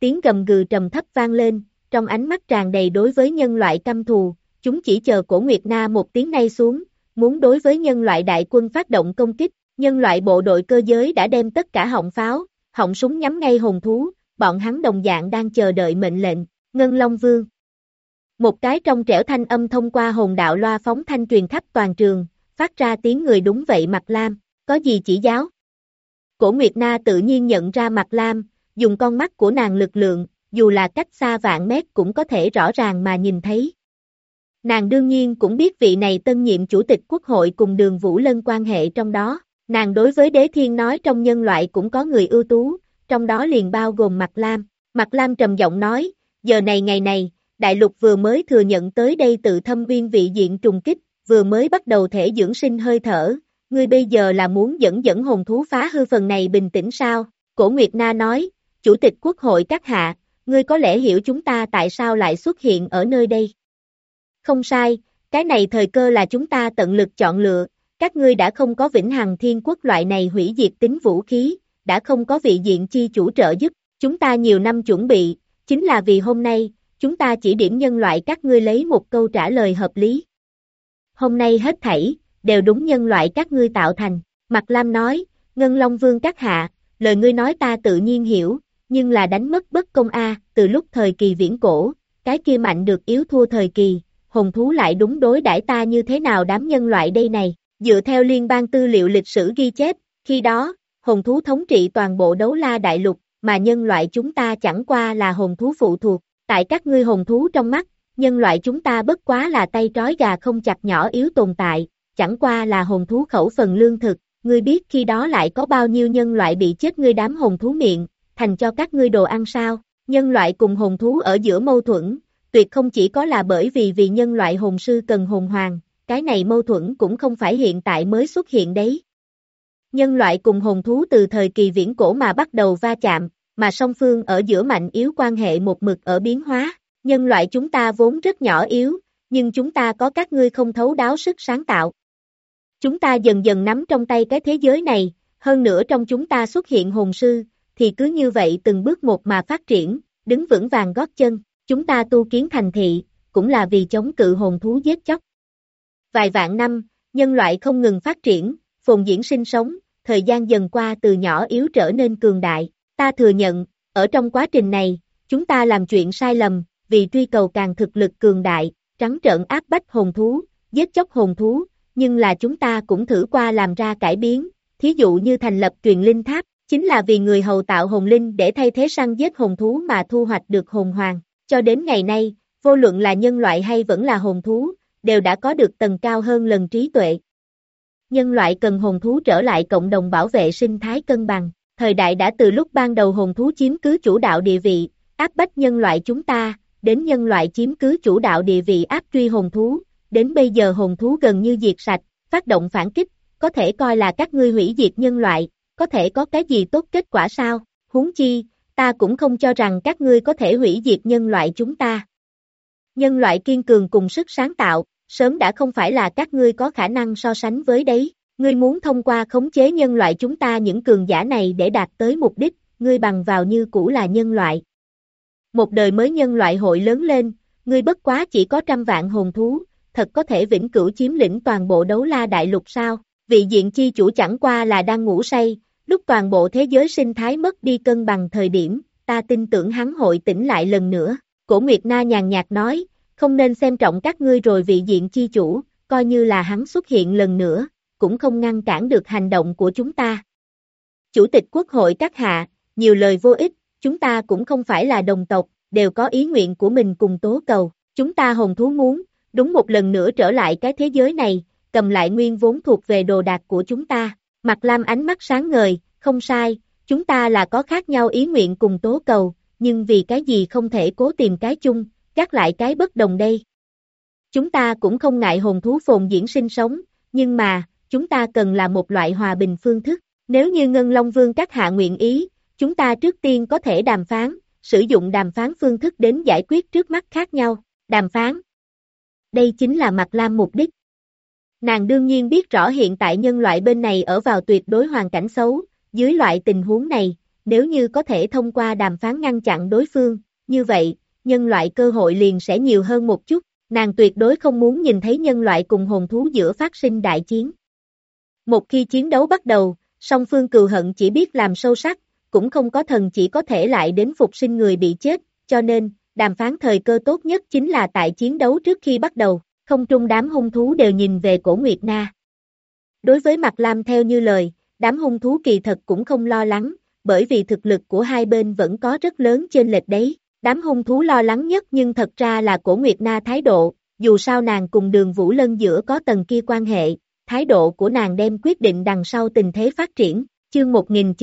tiếng gầm gừ trầm thấp vang lên, trong ánh mắt tràn đầy đối với nhân loại căm thù, chúng chỉ chờ Cổ Nguyệt Na một tiếng nay xuống, muốn đối với nhân loại đại quân phát động công kích, nhân loại bộ đội cơ giới đã đem tất cả họng pháo, họng súng nhắm ngay hồn thú, bọn hắn đồng dạng đang chờ đợi mệnh lệnh, Ngân Long Vương. Một cái trong trẻo thanh âm thông qua hồn đạo loa phóng thanh truyền khắp toàn trường, phát ra tiếng người đúng vậy Mạc Lam, có gì chỉ giáo? Cổ Nguyệt Na tự nhiên nhận ra Mạc Lam, dùng con mắt của nàng lực lượng, dù là cách xa vạn mét cũng có thể rõ ràng mà nhìn thấy. Nàng đương nhiên cũng biết vị này tân nhiệm chủ tịch quốc hội cùng Đường Vũ Lân quan hệ trong đó, nàng đối với Đế Thiên nói trong nhân loại cũng có người ưu tú, trong đó liền bao gồm Mạc Lam. Mạc Lam trầm giọng nói, giờ này ngày này, đại lục vừa mới thừa nhận tới đây tự thâm viên vị diện trùng kích, vừa mới bắt đầu thể dưỡng sinh hơi thở, ngươi bây giờ là muốn dẫn hồn thú phá hư phần này bình tĩnh sao? Cổ Nguyệt Na nói, chủ tịch quốc hội các hạ, ngươi có lẽ hiểu chúng ta tại sao lại xuất hiện ở nơi đây. Không sai, cái này thời cơ là chúng ta tận lực chọn lựa, các ngươi đã không có vĩnh hằng thiên quốc loại này hủy diệt tính vũ khí, đã không có vị diện chi chủ trợ giúp, chúng ta nhiều năm chuẩn bị, chính là vì hôm nay, chúng ta chỉ điểm nhân loại các ngươi lấy một câu trả lời hợp lý. Hôm nay hết thảy, đều đúng nhân loại các ngươi tạo thành, Mạc Lam nói, Ngân Long Vương các hạ, lời ngươi nói ta tự nhiên hiểu, nhưng là đánh mất bất công từ lúc thời kỳ viễn cổ, cái kia mạnh được yếu thua thời kỳ, hồn thú lại đúng đối đãi ta như thế nào đám nhân loại đây này, dựa theo liên bang tư liệu lịch sử ghi chép, khi đó, hồn thú thống trị toàn bộ Đấu La Đại Lục, mà nhân loại chúng ta chẳng qua là hồn thú phụ thuộc, tại các ngươi hồn thú trong mắt, nhân loại chúng ta bất quá là tay trói gà không chặt nhỏ yếu tồn tại, chẳng qua là hồn thú khẩu phần lương thực, ngươi biết khi đó lại có bao nhiêu nhân loại bị chết ngươi đám hồn thú miệng, thành cho các ngươi đồ ăn sao, nhân loại cùng hồn thú ở giữa mâu thuẫn, tuyệt không chỉ có là bởi vì nhân loại hồn sư cần hồn hoàng, cái này mâu thuẫn cũng không phải hiện tại mới xuất hiện đấy. Nhân loại cùng hồn thú từ thời kỳ viễn cổ mà bắt đầu va chạm, mà song phương ở giữa mạnh yếu quan hệ một mực ở biến hóa, nhân loại chúng ta vốn rất nhỏ yếu, nhưng chúng ta có các ngươi không thấu đáo sức sáng tạo. Chúng ta dần dần nắm trong tay cái thế giới này, hơn nữa trong chúng ta xuất hiện hồn sư, thì cứ như vậy từng bước một mà phát triển, đứng vững vàng gót chân, chúng ta tu kiến thành thị, cũng là vì chống cự hồn thú giết chóc. Vài vạn năm, nhân loại không ngừng phát triển, phồn diễn sinh sống, thời gian dần qua từ nhỏ yếu trở nên cường đại, ta thừa nhận, ở trong quá trình này, chúng ta làm chuyện sai lầm, vì truy cầu càng thực lực cường đại, trắng trợn áp bách hồn thú, giết chóc hồn thú, nhưng là chúng ta cũng thử qua làm ra cải biến, thí dụ như thành lập truyền linh tháp, chính là vì người hầu tạo hồn linh để thay thế săn giết hồn thú mà thu hoạch được hồn hoàng, cho đến ngày nay, vô luận là nhân loại hay vẫn là hồn thú, đều đã có được tầng cao hơn lần trí tuệ. Nhân loại cần hồn thú trở lại cộng đồng bảo vệ sinh thái cân bằng, thời đại đã từ lúc ban đầu hồn thú chiếm cứ chủ đạo địa vị, áp bách nhân loại chúng ta, đến nhân loại chiếm cứ chủ đạo địa vị áp truy hồn thú, đến bây giờ hồn thú gần như diệt sạch, phát động phản kích, có thể coi là các ngươi hủy diệt nhân loại, có thể có cái gì tốt kết quả sao, huống chi, ta cũng không cho rằng các ngươi có thể hủy diệt nhân loại chúng ta. Nhân loại kiên cường cùng sức sáng tạo, sớm đã không phải là các ngươi có khả năng so sánh với đấy, ngươi muốn thông qua khống chế nhân loại chúng ta những cường giả này để đạt tới mục đích, ngươi bằng vào như cũ là nhân loại. Một đời mới nhân loại hội lớn lên, ngươi bất quá chỉ có 100 vạn hồn thú, thật có thể vĩnh cửu chiếm lĩnh toàn bộ Đấu La Đại Lục sao, vị diện chi chủ chẳng qua là đang ngủ say, lúc toàn bộ thế giới sinh thái mất đi cân bằng thời điểm, ta tin tưởng hắn hội tỉnh lại lần nữa, Cổ Nguyệt Na nhàn nhạt nói, không nên xem trọng các ngươi rồi vị diện chi chủ, coi như là hắn xuất hiện lần nữa, cũng không ngăn cản được hành động của chúng ta. Chủ tịch quốc hội các hạ, nhiều lời vô ích, chúng ta cũng không phải là đồng tộc, đều có ý nguyện của mình cùng tố cầu, chúng ta hồn thú muốn, đúng một lần nữa trở lại cái thế giới này, cầm lại nguyên vốn thuộc về đồ đạc của chúng ta. Mạc Lam ánh mắt sáng ngời, không sai, chúng ta là có khác nhau ý nguyện cùng tố cầu, nhưng vì cái gì không thể cố tìm cái chung, gác lại cái bất đồng đây. Chúng ta cũng không ngại hồn thú phồn diễn sinh sống, nhưng mà, chúng ta cần là một loại hòa bình phương thức. Nếu như Ngân Long Vương các hạ nguyện ý, chúng ta trước tiên có thể đàm phán, sử dụng đàm phán phương thức đến giải quyết trước mắt khác nhau. Đàm phán. Đây chính là Mạc Lam mục đích. Nàng đương nhiên biết rõ hiện tại nhân loại bên này ở vào tuyệt đối hoàn cảnh xấu, dưới loại tình huống này, nếu như có thể thông qua đàm phán ngăn chặn đối phương, như vậy, nhân loại cơ hội liền sẽ nhiều hơn một chút, nàng tuyệt đối không muốn nhìn thấy nhân loại cùng hồn thú giữa phát sinh đại chiến. Một khi chiến đấu bắt đầu, song phương cừu hận chỉ biết làm sâu sắc, cũng không có thần chỉ có thể lại đến phục sinh người bị chết, cho nên, đàm phán thời cơ tốt nhất chính là tại chiến đấu trước khi bắt đầu, không trung đám hung thú đều nhìn về Cổ Nguyệt Na. Đối với Mạc Lam theo như lời, đám hung thú kỳ thật cũng không lo lắng, bởi vì thực lực của hai bên vẫn có rất lớn chênh lệch đấy. Đám hung thú lo lắng nhất nhưng thật ra là Cổ Nguyệt Na thái độ, dù sao nàng cùng Đường Vũ Lân giữa có tầng kia quan hệ, thái độ của nàng đem quyết định đằng sau tình thế phát triển. Chương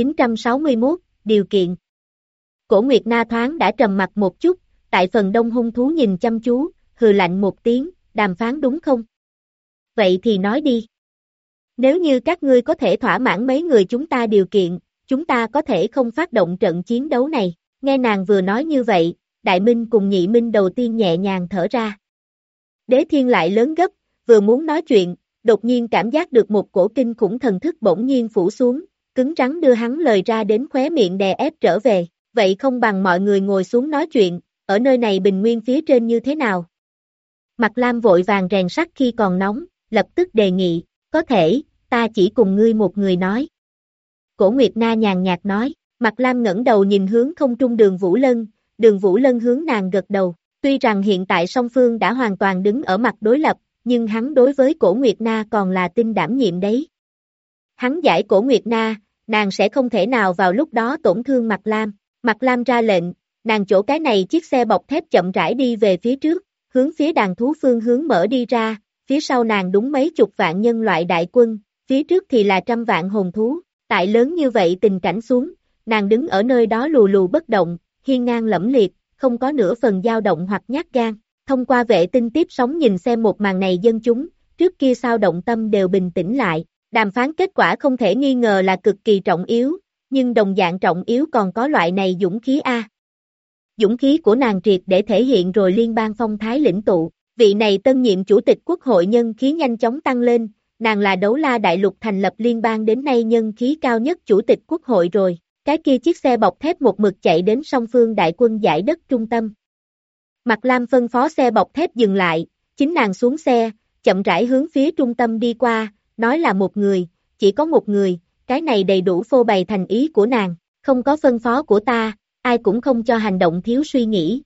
1961, điều kiện. Cổ Nguyệt Na thoáng đã trầm mặt một chút, tại phần đông hung thú nhìn chăm chú, hừ lạnh một tiếng, đàm phán đúng không? Vậy thì nói đi. Nếu như các ngươi có thể thỏa mãn mấy người chúng ta điều kiện, chúng ta có thể không phát động trận chiến đấu này. Nghe nàng vừa nói như vậy, Đại Minh cùng Nhị Minh đầu tiên nhẹ nhàng thở ra. Đế Thiên lại lớn gấp, vừa muốn nói chuyện, đột nhiên cảm giác được một cổ kinh khủng thần thức bỗng nhiên phủ xuống, cứng rắn đưa hắn lời ra đến khóe miệng đè ép trở về. Vậy không bằng mọi người ngồi xuống nói chuyện, ở nơi này bình nguyên phía trên như thế nào? Mạc Lam vội vàng rèn sắt khi còn nóng, lập tức đề nghị, có thể, ta chỉ cùng ngươi một người nói. Cổ Nguyệt Na nhàn nhạt nói, Mạc Lam ngẩng đầu nhìn hướng không trung Đường Vũ Lân hướng nàng gật đầu, tuy rằng hiện tại song phương đã hoàn toàn đứng ở mặt đối lập, nhưng hắn đối với Cổ Nguyệt Na còn là tin đảm nhiệm đấy. Hắn giải Cổ Nguyệt Na, nàng sẽ không thể nào vào lúc đó tổn thương Mạc Lam. Mạc Lam ra lệnh, nàng chỗ cái này chiếc xe bọc thép chậm rãi đi về phía trước, hướng phía đàn thú phương hướng mở đi ra, phía sau nàng đúng mấy chục vạn nhân loại đại quân, phía trước thì là trăm vạn hồn thú, tại lớn như vậy tình cảnh xuống, nàng đứng ở nơi đó lù lù bất động, hiên ngang lẫm liệt, không có nửa phần dao động hoặc nhát gan. Thông qua vệ tinh tiếp sóng nhìn xem một màn này dân chúng, trước kia sao động tâm đều bình tĩnh lại, đàm phán kết quả không thể nghi ngờ là cực kỳ trọng yếu, nhưng đồng dạng trọng yếu còn có loại này dũng khí A. Dũng khí của nàng triệt để thể hiện rồi liên bang phong thái lĩnh tụ, vị này tân nhiệm chủ tịch quốc hội nhân khí nhanh chóng tăng lên, nàng là Đấu La Đại Lục thành lập liên bang đến nay nhân khí cao nhất chủ tịch quốc hội rồi, cái kia chiếc xe bọc thép một mực chạy đến song phương đại quân giải đất trung tâm. Mạc Lam phân phó xe bọc thép dừng lại, chính nàng xuống xe, chậm rãi hướng phía trung tâm đi qua, nói là một người, chỉ có một người, cái này đầy đủ phô bày thành ý của nàng, không có phân phó của ta, ai cũng không cho hành động thiếu suy nghĩ.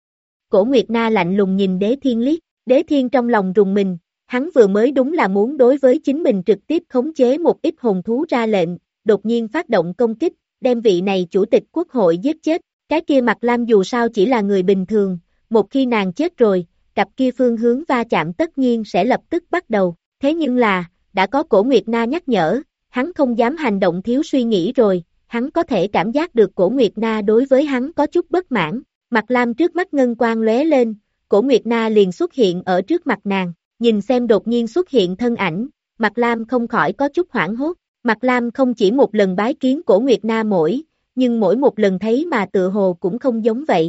Cổ Nguyệt Na lạnh lùng nhìn Đế Thiên liếc, Đế Thiên trong lòng rùng mình, hắn vừa mới đúng là muốn đối với chính mình trực tiếp khống chế một ít hồn thú ra lệnh, đột nhiên phát động công kích, đem vị này chủ tịch quốc hội giết chết, cái kia Mạc Lam dù sao chỉ là người bình thường, một khi nàng chết rồi, cặp kia phương hướng va chạm tất nhiên sẽ lập tức bắt đầu, thế nhưng là, đã có Cổ Nguyệt Na nhắc nhở, hắn không dám hành động thiếu suy nghĩ rồi, hắn có thể cảm giác được Cổ Nguyệt Na đối với hắn có chút bất mãn, Mạc Lam trước mắt ngân quang lóe lên, Cổ Nguyệt Na liền xuất hiện ở trước mặt nàng, nhìn xem đột nhiên xuất hiện thân ảnh, Mạc Lam không khỏi có chút hoảng hốt, Mạc Lam không chỉ một lần bái kiến Cổ Nguyệt Na nhưng mỗi một lần thấy mà tựa hồ cũng không giống vậy.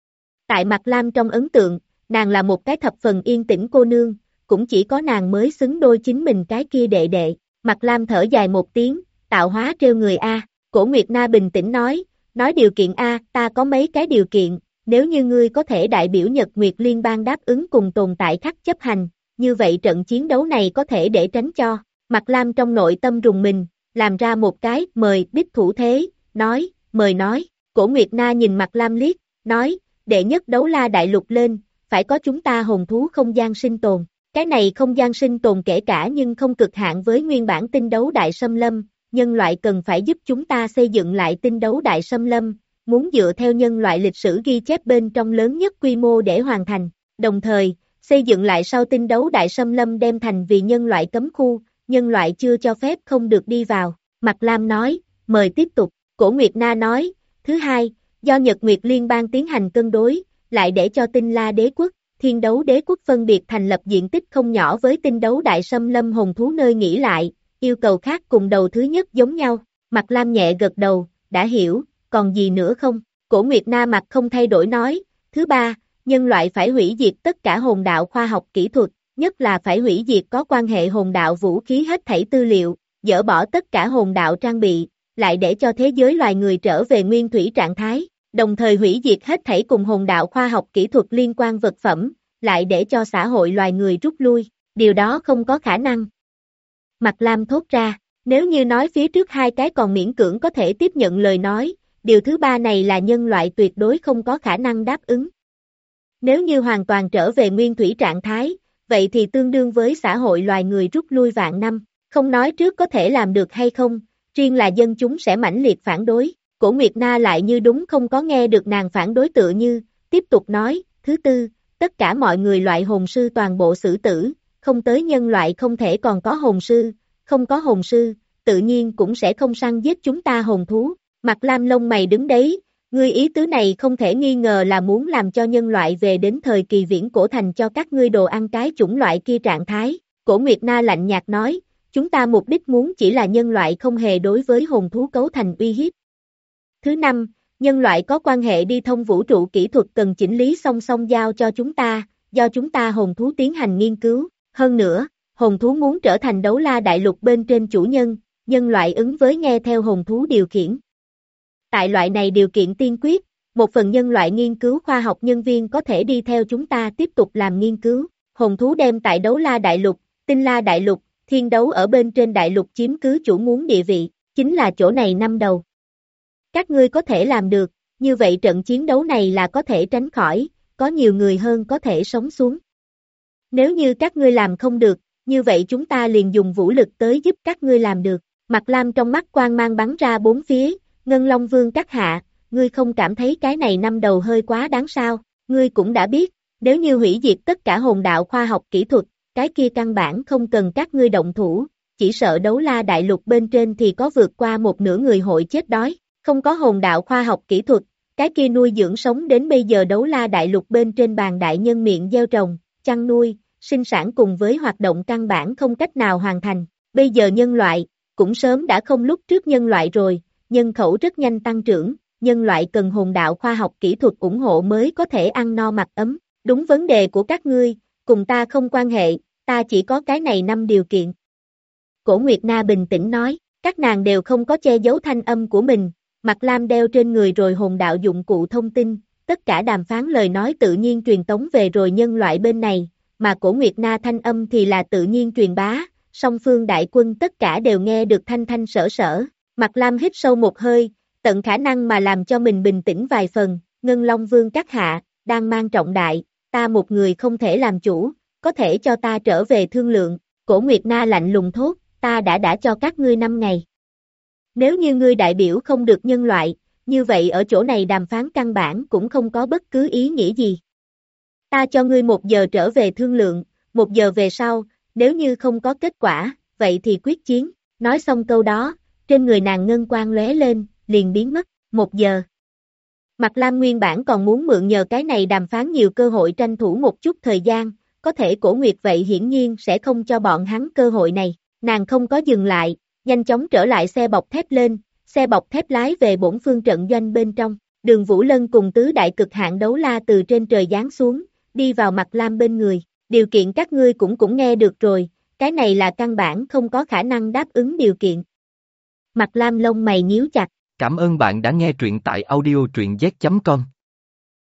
Tại Mạc Lam trong ấn tượng, nàng là một cái thập phần yên tĩnh cô nương, cũng chỉ có nàng mới xứng đôi chính mình cái kia đệ đệ. Mạc Lam thở dài một tiếng, tạo hóa trêu người A, Cổ Nguyệt Na bình tĩnh nói điều kiện A, ta có mấy cái điều kiện, nếu như ngươi có thể đại biểu Nhật Nguyệt Liên bang đáp ứng cùng tồn tại khắc chấp hành, như vậy trận chiến đấu này có thể để tránh cho. Mạc Lam trong nội tâm rùng mình, làm ra một cái mời đích thủ thế, nói, mời nói, Cổ Nguyệt Na nhìn Mạc Lam liếc, nói, đệ nhất Đấu La Đại Lục lên, phải có chúng ta hồn thú không gian sinh tồn, cái này không gian sinh tồn kể cả nhưng không cực hạn với nguyên bản tinh đấu đại xâm lâm, nhân loại cần phải giúp chúng ta xây dựng lại tinh đấu đại xâm lâm, muốn dựa theo nhân loại lịch sử ghi chép bên trong lớn nhất quy mô để hoàn thành, đồng thời, xây dựng lại sau tinh đấu đại xâm lâm đem thành vì nhân loại cấm khu, nhân loại chưa cho phép không được đi vào, Mạc Lam nói, mời tiếp tục, Cổ Nguyệt Na nói, thứ hai, do Nhật Nguyệt Liên bang tiến hành cân đối, lại để cho Tinh La Đế quốc, Thiên Đấu Đế quốc phân biệt thành lập diện tích không nhỏ với tinh đấu đại xâm lâm hồn thú nơi nghỉ lại, yêu cầu khác cùng đầu thứ nhất giống nhau, Mạc Lam nhẹ gật đầu, đã hiểu, còn gì nữa không? Cổ Nguyệt Na mặt không thay đổi nói, thứ ba, nhân loại phải hủy diệt tất cả hồn đạo khoa học kỹ thuật, nhất là phải hủy diệt có quan hệ hồn đạo vũ khí hết thảy tư liệu, dỡ bỏ tất cả hồn đạo trang bị, lại để cho thế giới loài người trở về nguyên thủy trạng thái, đồng thời hủy diệt hết thảy cùng hồn đạo khoa học kỹ thuật liên quan vật phẩm, lại để cho xã hội loài người rút lui, điều đó không có khả năng. Mạc Lam thốt ra, nếu như nói phía trước hai cái còn miễn cưỡng có thể tiếp nhận lời nói, điều thứ ba này là nhân loại tuyệt đối không có khả năng đáp ứng. Nếu như hoàn toàn trở về nguyên thủy trạng thái, vậy thì tương đương với xã hội loài người rút lui vạn năm, không nói trước có thể làm được hay không, riêng là dân chúng sẽ mãnh liệt phản đối. Cổ Nguyệt Na lại như đúng không có nghe được nàng phản đối tựa như, tiếp tục nói, thứ tư, tất cả mọi người loại hồn sư toàn bộ xử tử, không tới nhân loại không thể còn có hồn sư, không có hồn sư, tự nhiên cũng sẽ không săn giết chúng ta hồn thú. Mạc Lam lông mày đứng đấy, ngươi ý tứ này không thể nghi ngờ là muốn làm cho nhân loại về đến thời kỳ viễn cổ thành cho các ngươi đồ ăn cái chủng loại kia trạng thái. Cổ Nguyệt Na lạnh nhạt nói, chúng ta mục đích muốn chỉ là nhân loại không hề đối với hồn thú cấu thành uy hiếp. Thứ năm, nhân loại có quan hệ đi thông vũ trụ kỹ thuật cần chỉnh lý song song giao cho chúng ta, do chúng ta hồn thú tiến hành nghiên cứu. Hơn nữa, hồn thú muốn trở thành đấu la đại lục bên trên chủ nhân, nhân loại ứng với nghe theo hồn thú điều khiển. Tại loại này điều kiện tiên quyết, một phần nhân loại nghiên cứu khoa học nhân viên có thể đi theo chúng ta tiếp tục làm nghiên cứu. Hồn thú đem tại đấu la đại lục, tinh la đại lục, thiên đấu ở bên trên đại lục chiếm cứ chủ muốn địa vị, chính là chỗ này năm đầu. Các ngươi có thể làm được, như vậy trận chiến đấu này là có thể tránh khỏi, có nhiều người hơn có thể sống xuống. Nếu như các ngươi làm không được, như vậy chúng ta liền dùng vũ lực tới giúp các ngươi làm được. Mạc Lam trong mắt quang mang bắn ra bốn phía, Ngân Long Vương các hạ, ngươi không cảm thấy cái này năm đầu hơi quá đáng sao? Ngươi cũng đã biết, nếu như hủy diệt tất cả hồn đạo khoa học kỹ thuật, cái kia căn bản không cần các ngươi động thủ, chỉ sợ đấu la đại lục bên trên thì có vượt qua một nửa người hội chết đói, không có hồn đạo khoa học kỹ thuật, cái kia nuôi dưỡng sống đến bây giờ đấu la đại lục bên trên bàn đại nhân miệng gieo trồng, chăn nuôi, sinh sản cùng với hoạt động căn bản không cách nào hoàn thành, bây giờ nhân loại, cũng sớm đã không lúc trước nhân loại rồi, nhân khẩu rất nhanh tăng trưởng, nhân loại cần hồn đạo khoa học kỹ thuật ủng hộ mới có thể ăn no mặc ấm, đúng vấn đề của các ngươi, cùng ta không quan hệ, ta chỉ có cái này 5 điều kiện. Cổ Nguyệt Na bình tĩnh nói, các nàng đều không có che giấu thanh âm của mình, Mạc Lam đeo trên người rồi hồn đạo dụng cụ thông tin, tất cả đàm phán lời nói tự nhiên truyền tống về rồi nhân loại bên này, mà Cổ Nguyệt Na thanh âm thì là tự nhiên truyền bá, song phương đại quân tất cả đều nghe được thanh thanh sở sở. Mạc Lam hít sâu một hơi, tận khả năng mà làm cho mình bình tĩnh vài phần, Ngân Long Vương các hạ, đang mang trọng đại, ta một người không thể làm chủ, có thể cho ta trở về thương lượng. Cổ Nguyệt Na lạnh lùng thốt, ta đã cho các ngươi 5 ngày. Nếu như ngươi đại biểu không được nhân loại, như vậy ở chỗ này đàm phán căn bản cũng không có bất cứ ý nghĩa gì. Ta cho ngươi 1 giờ trở về thương lượng, 1 giờ về sau, nếu như không có kết quả, vậy thì quyết chiến. Nói xong câu đó, trên người nàng ngân quang lóe lên, liền biến mất. 1 giờ. Mạc Lam nguyên bản còn muốn mượn nhờ cái này đàm phán nhiều cơ hội tranh thủ một chút thời gian, có thể Cổ Nguyệt vậy hiển nhiên sẽ không cho bọn hắn cơ hội này. Nàng không có dừng lại, nhanh chóng trở lại xe bọc thép lên, xe bọc thép lái về bổn phương trận doanh bên trong. Đường Vũ Lân cùng tứ đại cực hạn đấu la từ trên trời giáng xuống, đi vào Mạc Lam bên người. Điều kiện các ngươi cũng nghe được rồi, cái này là căn bản không có khả năng đáp ứng điều kiện. Mạc Lam lông mày nhíu chặt. Cảm ơn bạn đã nghe truyện tại audio truyện z.com.